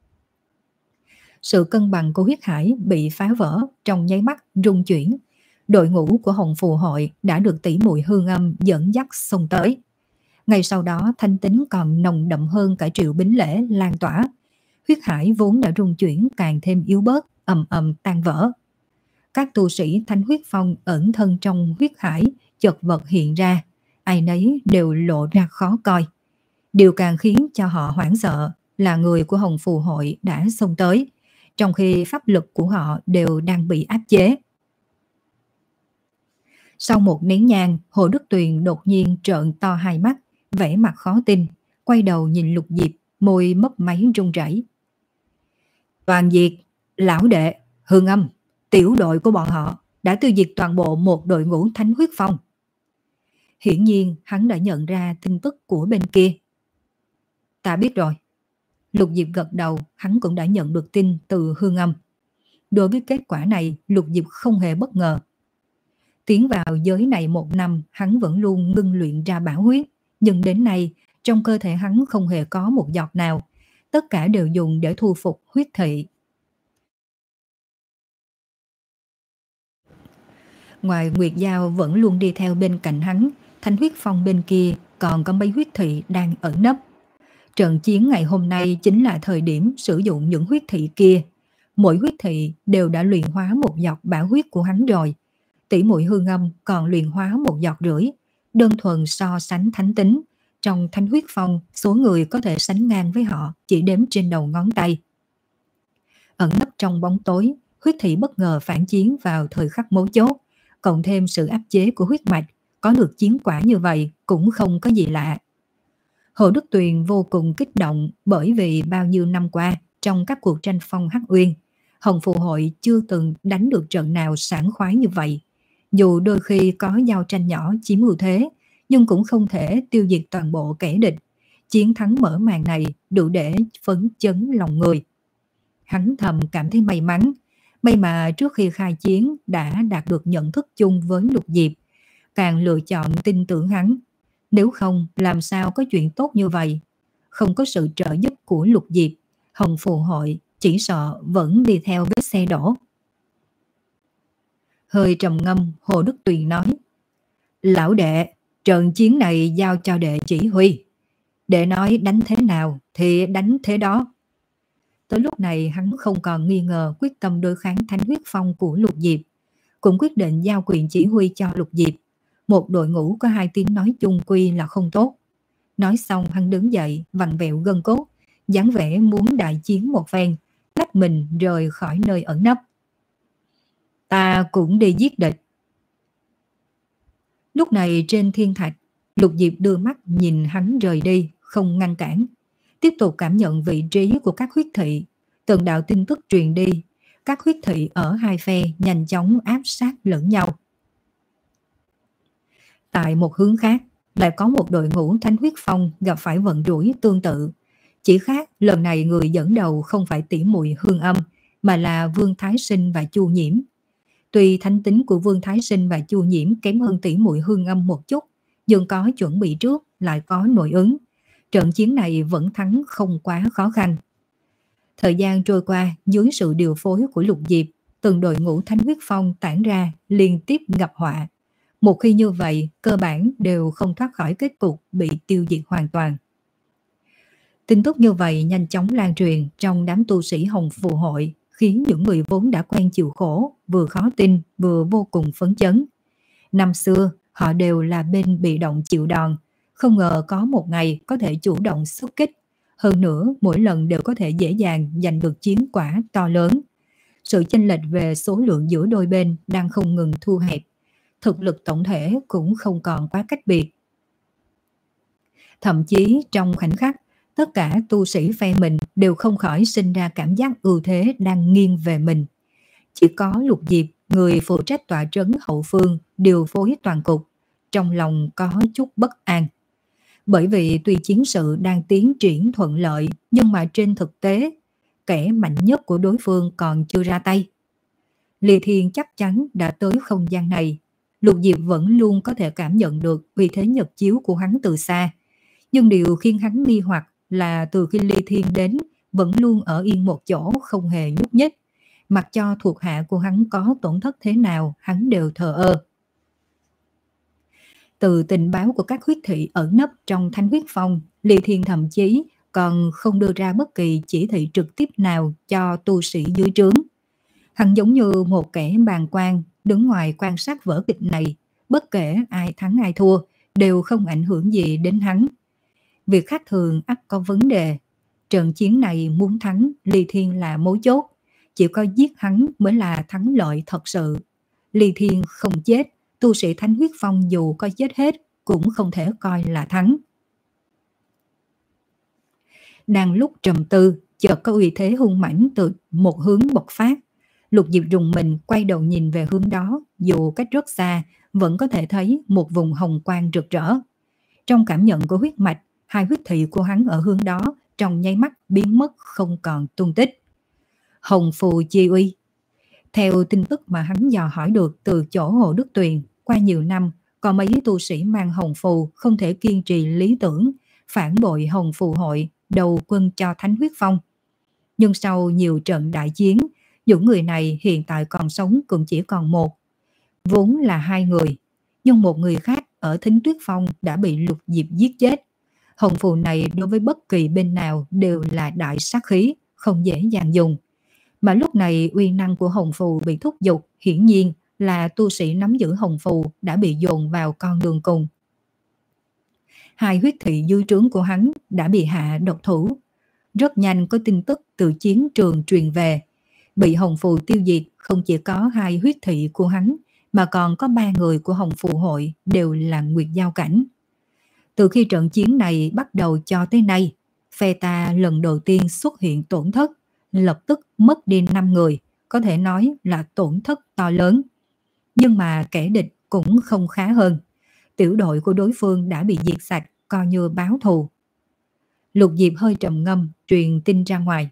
Sự cân bằng của huyết hải bị phá vỡ trong nháy mắt rung chuyển. Đội ngũ của Hồng Phù Hội đã được tỷ muội Hương Âm dẫn dắt xông tới. Ngay sau đó thanh tính còn nồng đậm hơn cả Triệu Bính Lễ lan tỏa. Huyết hải vốn đã rung chuyển càng thêm yếu bớt, ầm ầm tan vỡ. Các tu sĩ Thánh Huyết Phong ẩn thân trong huyết hải chật vật hiện ra, ai nấy đều lộ ra khó coi. Điều càng khiến cho họ hoảng sợ là người của Hồng Phù Hội đã xông tới, trong khi pháp lực của họ đều đang bị áp chế. Sau một nén nhang, Hồ Đức Tuyền đột nhiên trợn to hai mắt, vẻ mặt khó tin, quay đầu nhìn Lục Diệp, môi mấp máy run rẩy. Toàn diệt, lão đệ, Hương Âm, tiểu đội của bọn họ đã tiêu diệt toàn bộ một đội ngũ Thánh Huyết Phong. Hiển nhiên hắn đã nhận ra tin tức của bên kia. Ta biết rồi. Lục Diệp gật đầu, hắn cũng đã nhận được tin từ Hương Âm. Đối với kết quả này, Lục Diệp không hề bất ngờ. Tiến vào giới này một năm, hắn vẫn luôn ngưng luyện ra bảo huyết, nhưng đến nay, trong cơ thể hắn không hề có một giọt nào, tất cả đều dùng để thu phục huyết thị. Ngoài Nguyệt Giao vẫn luôn đi theo bên cạnh hắn, Thánh Huyết Phong bên kia còn có mấy huyết thị đang ẩn nấp. Trận chiến ngày hôm nay chính là thời điểm sử dụng những huyết thị kia. Mỗi huyết thị đều đã luyện hóa một giọt bảo huyết của hắn rồi. Tỷ muội Hương Âm còn luyện hóa một giọt rưỡi. Đơn thuần so sánh thánh tính, trong Thánh Huyết Phong số người có thể sánh ngang với họ chỉ đếm trên đầu ngón tay. Ẩn nấp trong bóng tối, huyết thị bất ngờ phản chiến vào thời khắc mấu chốt, cộng thêm sự áp chế của huyết mạch, có được chiến quả như vậy cũng không có gì lạ. Hồ Đức Tuyền vô cùng kích động bởi vì bao nhiêu năm qua, trong các cuộc tranh phong Hắc Uyên, Hồng Phù Hội chưa từng đánh được trận nào sảng khoái như vậy. Dù đôi khi có giao tranh nhỏ chiếm ưu thế, nhưng cũng không thể tiêu diệt toàn bộ kẻ địch. Chiến thắng mở màn này đủ để phấn chấn lòng người. Hắn thầm cảm thấy may mắn, may mà trước khi khai chiến đã đạt được nhận thức chung với Lục Diệp, càng lựa chọn tin tưởng hắn. Nếu không, làm sao có chuyện tốt như vậy? Không có sự trợ giúp của Lục Diệp, Hồng Phù Hội chỉ sợ vẫn đi theo vết xe đổ. Hơi trầm ngâm, Hồ Đức Tuyền nói: Lão đệ, trận chiến này giao cho đệ chỉ huy. Đệ nói đánh thế nào thì đánh thế đó. Tới lúc này hắn không còn nghi ngờ quyết tâm đối kháng Thánh Huyết Phong của Lục Diệp, cũng quyết định giao quyền chỉ huy cho Lục Diệp. Một đội ngũ có hai tiếng nói chung quy là không tốt. Nói xong hắn đứng dậy, vặn vẹo gân cốt, dáng vẻ muốn đại chiến một phen, lách mình rời khỏi nơi ẩn nấp. Ta cũng đi giết địch. Lúc này trên thiên thạch, Lục Diệp đưa mắt nhìn hắn rời đi, không ngăn cản. Tiếp tục cảm nhận vị trí của các huyết thị. Từng đạo tin tức truyền đi, các huyết thị ở hai phe nhanh chóng áp sát lẫn nhau. Tại một hướng khác, lại có một đội ngũ Thánh Huyết Phong gặp phải vận rủi tương tự. Chỉ khác lần này người dẫn đầu không phải tỷ muội Hương Âm, mà là Vương Thái Sinh và Chu Nhiễm. Tuy thánh tính của Vương Thái Sinh và Chu Nhiễm kém hơn tỷ muội Hương Âm một chút, nhưng có chuẩn bị trước, lại có nội ứng. Trận chiến này vẫn thắng không quá khó khăn. Thời gian trôi qua, dưới sự điều phối của Lục Diệp, từng đội ngũ Thánh Huyết Phong tản ra, liên tiếp gặp họa. Một khi như vậy, cơ bản đều không thoát khỏi kết cục bị tiêu diệt hoàn toàn. Tin tức như vậy nhanh chóng lan truyền trong đám tu sĩ Hồng Phù Hội, khiến những người vốn đã quen chịu khổ, vừa khó tin, vừa vô cùng phấn chấn. Năm xưa, họ đều là bên bị động chịu đòn, không ngờ có một ngày có thể chủ động xuất kích. Hơn nữa, mỗi lần đều có thể dễ dàng giành được chiến quả to lớn. Sự chênh lệch về số lượng giữa đôi bên đang không ngừng thu hẹp. Thực lực tổng thể cũng không còn quá cách biệt. Thậm chí trong khoảnh khắc, tất cả tu sĩ phe mình đều không khỏi sinh ra cảm giác ưu thế đang nghiêng về mình. Chỉ có Lục Diệp, người phụ trách tọa trấn hậu phương, điều phối toàn cục, trong lòng có chút bất an. Bởi vì tuy chiến sự đang tiến triển thuận lợi, nhưng mà trên thực tế, kẻ mạnh nhất của đối phương còn chưa ra tay. Ly Thiên chắc chắn đã tới không gian này. Lục Diệp vẫn luôn có thể cảm nhận được uy thế nhật chiếu của hắn từ xa. Nhưng điều khiến hắn nghi hoặc là từ khi Ly Thiên đến, vẫn luôn ở yên một chỗ không hề nhúc nhích. Mặc cho thuộc hạ của hắn có tổn thất thế nào, hắn đều thờ ơ. Từ tình báo của các huyết thị ẩn nấp trong Thánh Huyết Phong, Ly Thiên thậm chí còn không đưa ra bất kỳ chỉ thị trực tiếp nào cho tu sĩ dưới trướng. Hắn giống như một kẻ bàng quan đứng ngoài quan sát vở kịch này, bất kể ai thắng ai thua đều không ảnh hưởng gì đến hắn. Việc khác thường ắt có vấn đề. Trận chiến này muốn thắng, Ly Thiên là mấu chốt. Chỉ có giết hắn mới là thắng lợi thật sự. Ly Thiên không chết, tu sĩ Thánh Huyết Phong dù có chết hết cũng không thể coi là thắng. Đang lúc trầm tư, chợt có uy thế hung mãnh từ một hướng bộc phát. Lục Diệp rùng mình quay đầu nhìn về hướng đó, dù cách rất xa, vẫn có thể thấy một vùng hồng quang rực rỡ. Trong cảm nhận của huyết mạch, hai huyết thị của hắn ở hướng đó trong nháy mắt biến mất không còn tung tích. Hồng phù chi uy. Theo tin tức mà hắn dò hỏi được từ chỗ Hồ Đức Tuyền, qua nhiều năm, có mấy tu sĩ mang hồng phù không thể kiên trì lý tưởng, phản bội hồng phù hội, đầu quân cho Thánh Huyết Phong. Nhưng sau nhiều trận đại chiến, những người này hiện tại còn sống cũng chỉ còn một. Vốn là hai người, nhưng một người khác ở Thính Tuyết Phong đã bị Lục Diệp giết chết. Hồng phù này đối với bất kỳ bên nào đều là đại sát khí, không dễ dàng dùng. Mà lúc này uy năng của hồng phù bị thúc giục, hiển nhiên là tu sĩ nắm giữ hồng phù đã bị dồn vào con đường cùng. Hai huyết thị dư trướng của hắn đã bị hạ độc thủ. Rất nhanh có tin tức từ chiến trường truyền về. Bị hồng phù tiêu diệt không chỉ có hai huyết thị của hắn, mà còn có ba người của hồng phù hội đều là nguyệt giao cảnh. Từ khi trận chiến này bắt đầu cho tới nay, phe ta lần đầu tiên xuất hiện tổn thất, lập tức mất đi năm người, có thể nói là tổn thất to lớn. Nhưng mà kẻ địch cũng không khá hơn. Tiểu đội của đối phương đã bị diệt sạch, coi như báo thù. Lục Diệp hơi trầm ngâm, truyền tin ra ngoài.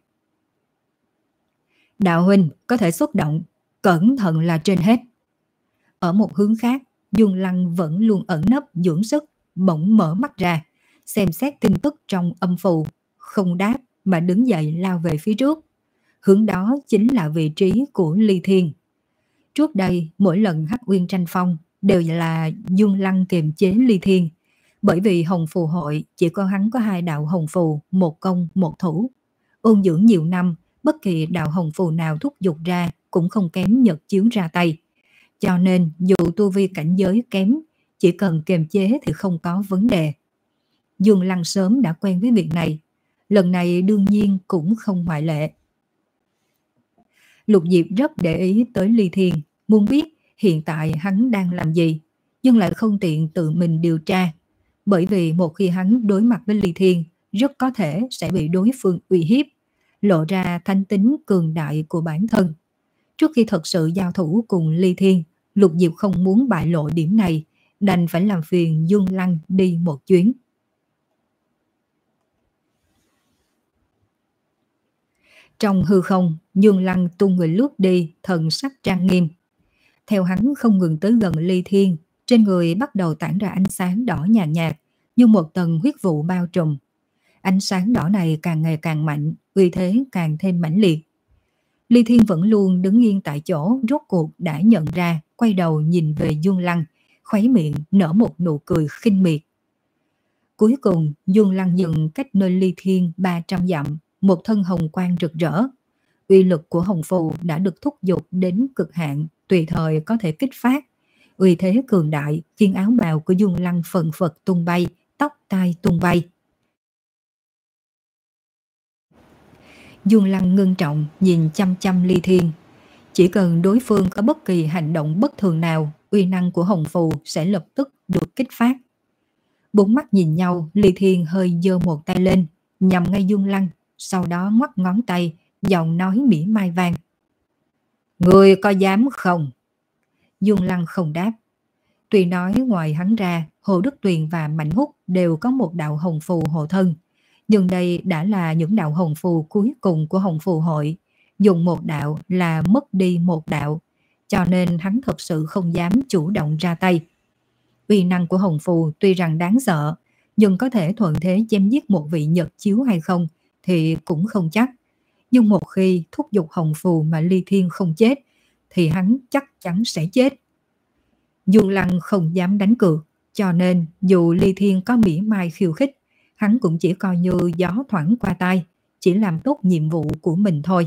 Đạo huynh có thể xuất động, cẩn thận là trên hết. Ở một hướng khác, Dương Lăng vẫn luôn ẩn nấp dưỡng sức, bỗng mở mắt ra, xem xét tin tức trong âm phù, không đáp mà đứng dậy lao về phía trước. Hướng đó chính là vị trí của Ly Thiên. Trước đây, mỗi lần Hắc Uyên tranh phong đều là Dương Lăng kiềm chế Ly Thiên, bởi vì hồng phù hội chỉ có hắn có hai đạo hồng phù, một công một thủ. Ôn dưỡng nhiều năm, bất kỳ đạo hồng phù nào thúc giục ra cũng không kém nhật chiếu ra tay. Cho nên dù tu vi cảnh giới kém, chỉ cần kiềm chế thì không có vấn đề. Dương Lăng sớm đã quen với việc này, lần này đương nhiên cũng không ngoại lệ. Lục Diệp rất để ý tới Ly Thiên, muốn biết hiện tại hắn đang làm gì, nhưng lại không tiện tự mình điều tra. Bởi vì một khi hắn đối mặt với Ly Thiên, rất có thể sẽ bị đối phương uy hiếp, lộ ra thánh tính cường đại của bản thân. Trước khi thật sự giao thủ cùng Ly Thiên, Lục Diệp không muốn bại lộ điểm này, đành phải làm phiền Dương Lăng đi một chuyến. Trong hư không, Dương Lăng tung người lướt đi, thần sắc trang nghiêm. Theo hắn không ngừng tới gần Ly Thiên, trên người bắt đầu tản ra ánh sáng đỏ nhạt nhạt, như một tầng huyết vụ bao trùm. Ánh sáng đỏ này càng ngày càng mạnh, uy thế càng thêm mãnh liệt. Ly Thiên vẫn luôn đứng yên tại chỗ, rốt cuộc đã nhận ra, quay đầu nhìn về Dương Lăng, khuấy miệng nở một nụ cười khinh miệt. Cuối cùng, Dương Lăng dừng cách nơi Ly Thiên ba trăm dặm, một thân hồng quang rực rỡ. Uy lực của hồng phù đã được thúc giục đến cực hạn, tùy thời có thể kích phát. Uy thế cường đại khiến áo bào của Dương Lăng phần phật tung bay, tóc tai tung bay. Dương Lăng ngưng trọng nhìn chăm chăm Ly Thiên. Chỉ cần đối phương có bất kỳ hành động bất thường nào, uy năng của hồng phù sẽ lập tức được kích phát. Bốn mắt nhìn nhau, Ly Thiên hơi giơ một tay lên, nhằm ngay Dương Lăng, sau đó ngoắc ngón tay, giọng nói mỉa mai vang. Người có dám không? Dương Lăng không đáp. Tuy nói ngoài hắn ra, Hồ Đức Tuyền và Mạnh Húc đều có một đạo hồng phù hộ thân, nhưng đây đã là những đạo hồng phù cuối cùng của hồng phù hội. Dùng một đạo là mất đi một đạo, cho nên hắn thật sự không dám chủ động ra tay. Uy năng của hồng phù tuy rằng đáng sợ, nhưng có thể thuận thế chém giết một vị nhật chiếu hay không thì cũng không chắc. Nhưng một khi thúc giục hồng phù mà Ly Thiên không chết, thì hắn chắc chắn sẽ chết. Dương Lăng không dám đánh cược, cho nên dù Ly Thiên có mỉa mai khiêu khích, hắn cũng chỉ coi như gió thoảng qua tai, chỉ làm tốt nhiệm vụ của mình thôi.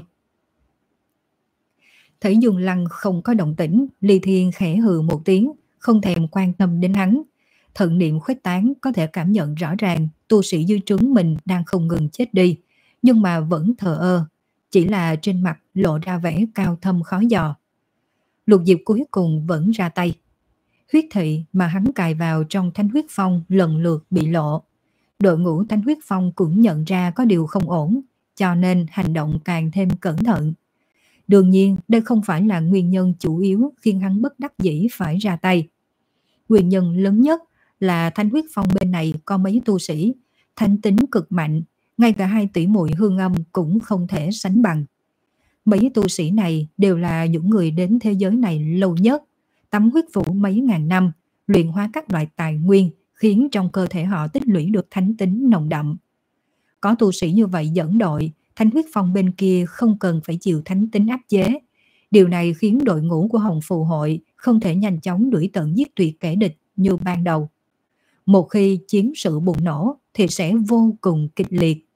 Thấy Dương Lăng không có động tĩnh, Ly Thiên khẽ hừ một tiếng, không thèm quan tâm đến hắn. Thần niệm khuếch tán có thể cảm nhận rõ ràng tu sĩ dưới trướng mình đang không ngừng chết đi, nhưng mà vẫn thờ ơ, chỉ là trên mặt lộ ra vẻ cao thâm khó dò. Lục Diệp cuối cùng vẫn ra tay. Huyết thị mà hắn cài vào trong Thánh Huyết Phong lần lượt bị lộ. Đội ngũ Thánh Huyết Phong cũng nhận ra có điều không ổn, cho nên hành động càng thêm cẩn thận. Đương nhiên, đây không phải là nguyên nhân chủ yếu khiến hắn bất đắc dĩ phải ra tay. Nguyên nhân lớn nhất là Thánh Huyết Phong bên này có mấy tu sĩ, thánh tính cực mạnh, ngay cả hai tỷ muội Hương Âm cũng không thể sánh bằng. Mấy tu sĩ này đều là những người đến thế giới này lâu nhất, tắm huyết vũ mấy ngàn năm, luyện hóa các loại tài nguyên, khiến trong cơ thể họ tích lũy được thánh tính nồng đậm. Có tu sĩ như vậy dẫn đội, Thánh Huyết Phong bên kia không cần phải chịu thánh tính áp chế. Điều này khiến đội ngũ của Hồng Phù Hội không thể nhanh chóng đuổi tận giết tuyệt kẻ địch như ban đầu. Một khi chiến sự bùng nổ thì sẽ vô cùng kịch liệt.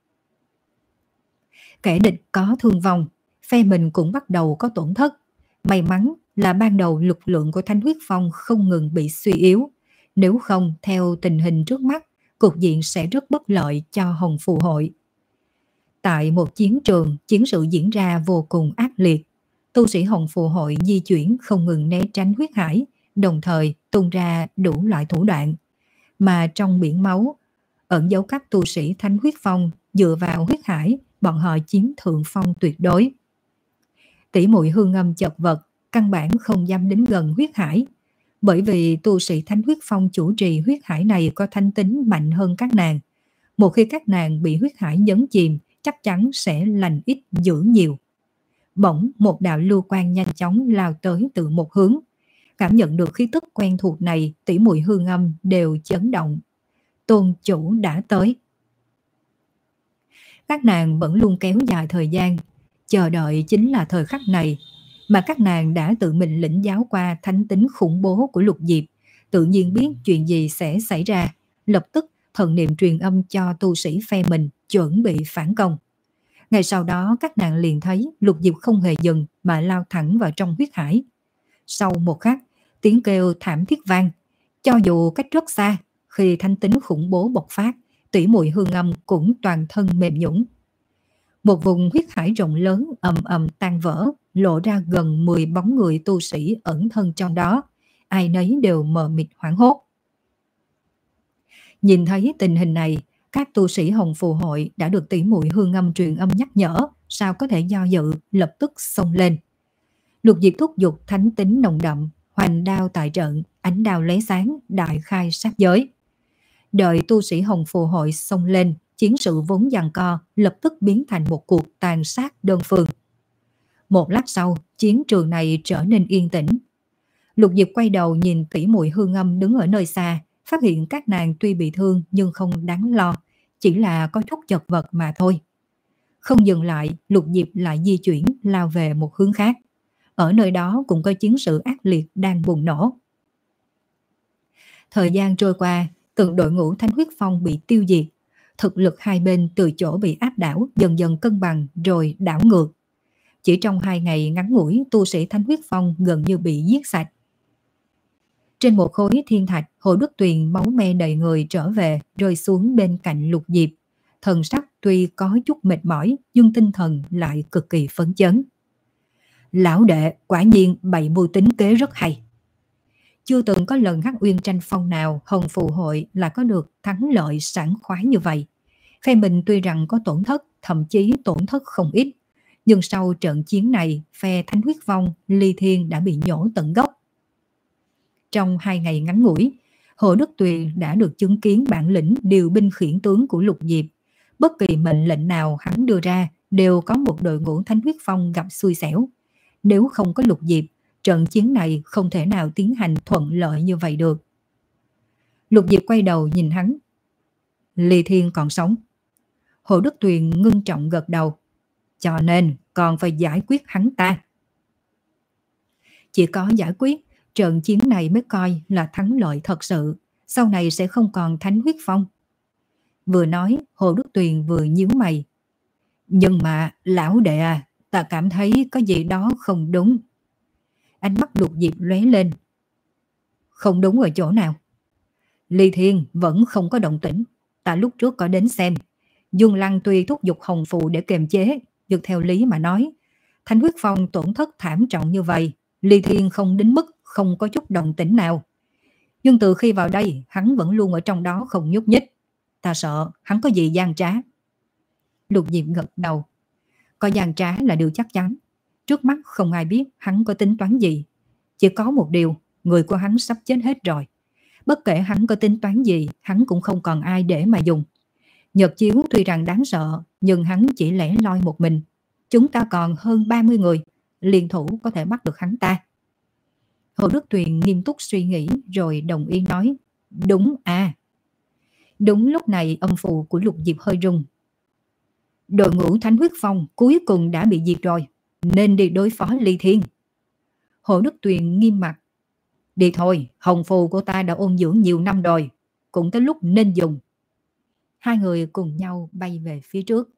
Kẻ địch có thương vong, phe mình cũng bắt đầu có tổn thất. May mắn là ban đầu lực lượng của Thánh Huyết Phong không ngừng bị suy yếu. Nếu không, theo tình hình trước mắt, cục diện sẽ rất bất lợi cho Hồng Phù Hội. Tại một chiến trường, chiến sự diễn ra vô cùng ác liệt. Tu sĩ Hồng Phù Hội di chuyển không ngừng né tránh huyết hải, đồng thời tung ra đủ loại thủ đoạn. Mà trong biển máu, ẩn giấu các tu sĩ Thánh Huyết Phong dựa vào huyết hải, bọn họ chiếm thượng phong tuyệt đối. Tỷ muội Hương Âm chật vật, căn bản không dám đến gần huyết hải. Bởi vì tu sĩ Thánh Huyết Phong chủ trì huyết hải này có thánh tính mạnh hơn các nàng. Một khi các nàng bị huyết hải nhấn chìm, chắc chắn sẽ lành ít dữ nhiều. Bỗng một đạo lưu quang nhanh chóng lao tới từ một hướng. Cảm nhận được khí tức quen thuộc này, tỷ muội Hương Âm đều chấn động. Tôn chủ đã tới. Các nàng vẫn luôn kéo dài thời gian, chờ đợi chính là thời khắc này, mà các nàng đã tự mình lĩnh giáo qua thánh tính khủng bố của Lục Diệp, tự nhiên biết chuyện gì sẽ xảy ra, lập tức thần niệm truyền âm cho tu sĩ phe mình chuẩn bị phản công. Ngay sau đó các nàng liền thấy Lục Diệp không hề dừng mà lao thẳng vào trong huyết hải. Sau một khắc, tiếng kêu thảm thiết vang, cho dù cách rất xa, khi thánh tính khủng bố bộc phát, tỷ muội Hương Âm cũng toàn thân mềm nhũn. Một vùng huyết hải rộng lớn ầm ầm tan vỡ, lộ ra gần mười bóng người tu sĩ ẩn thân trong đó, ai nấy đều mờ mịt hoảng hốt. Nhìn thấy tình hình này, các tu sĩ Hồng Phù Hội đã được tỷ muội Hương Âm truyền âm nhắc nhở, sao có thể do dự, lập tức xông lên. Lục Diệp thúc giục thánh tính nồng đậm, hoành đao tại trận, ánh đao lóe sáng, đại khai sát giới. Đợi tu sĩ Hồng Phù Hội xông lên, chiến sự vốn giằng co lập tức biến thành một cuộc tàn sát đơn phương. Một lát sau, chiến trường này trở nên yên tĩnh. Lục Diệp quay đầu nhìn tỷ muội Hương Âm đứng ở nơi xa, phát hiện các nàng tuy bị thương nhưng không đáng lo, chỉ là có chút chật vật mà thôi. Không dừng lại, Lục Diệp lại di chuyển lao về một hướng khác. Ở nơi đó cũng có chiến sự ác liệt đang bùng nổ. Thời gian trôi qua, từng đội ngũ Thánh Huyết Phong bị tiêu diệt. Thực lực hai bên từ chỗ bị áp đảo dần dần cân bằng rồi đảo ngược. Chỉ trong hai ngày ngắn ngủi, tu sĩ Thánh Huyết Phong gần như bị giết sạch. Trên một khối thiên thạch, Hồ Đức Tuyền máu me đầy người trở về, rơi xuống bên cạnh Lục Diệp. Thần sắc tuy có chút mệt mỏi, nhưng tinh thần lại cực kỳ phấn chấn. Lão đệ quả nhiên bày mưu tính kế rất hay. Chưa từng có lần Hắc Uyên tranh phong nào Hồng Phù hội là có được thắng lợi sảng khoái như vậy. Phe mình tuy rằng có tổn thất, thậm chí tổn thất không ít, nhưng sau trận chiến này, phe Thánh Huyết Vong, Ly Thiên đã bị nhổ tận gốc. Trong hai ngày ngắn ngủi, Hồ Đức Tuyền đã được chứng kiến bản lĩnh điều binh khiển tướng của Lục Diệp. Bất kỳ mệnh lệnh nào hắn đưa ra đều có một đội ngũ Thánh Huyết Phong gặp xui xẻo. Nếu không có Lục Diệp, trận chiến này không thể nào tiến hành thuận lợi như vậy được. Lục Diệp quay đầu nhìn hắn. Ly Thiên còn sống. Hồ Đức Tuyền ngưng trọng gật đầu. Cho nên còn phải giải quyết hắn ta. Chỉ có giải quyết, trận chiến này mới coi là thắng lợi thật sự. Sau này sẽ không còn Thánh Huyết Phong. Vừa nói, Hồ Đức Tuyền vừa nhíu mày. Nhưng mà, lão đệ à, ta cảm thấy có gì đó không đúng. Ánh mắt Lục Diệp lóe lên. Không đúng ở chỗ nào? Ly Thiên vẫn không có động tĩnh. Ta lúc trước có đến xem. Dương Lăng tuy thúc giục Hồng Phù để kiềm chế, nhưng theo lý mà nói, Thánh Huyết Phong tổn thất thảm trọng như vậy, Ly Thiên không đến mức không có chút động tĩnh nào. Nhưng từ khi vào đây, hắn vẫn luôn ở trong đó không nhúc nhích. Ta sợ hắn có gì gian trá. Lục Diệp gật đầu. Có gian trá là điều chắc chắn. Trước mắt không ai biết hắn có tính toán gì. Chỉ có một điều, người của hắn sắp chết hết rồi. Bất kể hắn có tính toán gì, hắn cũng không còn ai để mà dùng. Nhật chiếu tuy rằng đáng sợ, nhưng hắn chỉ lẻ loi một mình. Chúng ta còn hơn ba mươi người, liên thủ có thể bắt được hắn ta. Hồ Đức Tuyền nghiêm túc suy nghĩ rồi đồng ý nói. Đúng à. Đúng lúc này âm phù của Lục Diệp hơi rung. Đội ngũ Thánh Huyết Phong cuối cùng đã bị diệt rồi, nên đi đối phó Ly Thiên. Hồ Đức Tuyền nghiêm mặt. Đi thôi, hồng phù của ta đã ôn dưỡng nhiều năm rồi, cũng tới lúc nên dùng. Hai người cùng nhau bay về phía trước.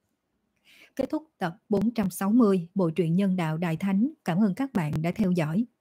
Kết thúc tập bốn trăm sáu mươi Bộ truyện Nhân Đạo Đại Thánh. Cảm ơn các bạn đã theo dõi.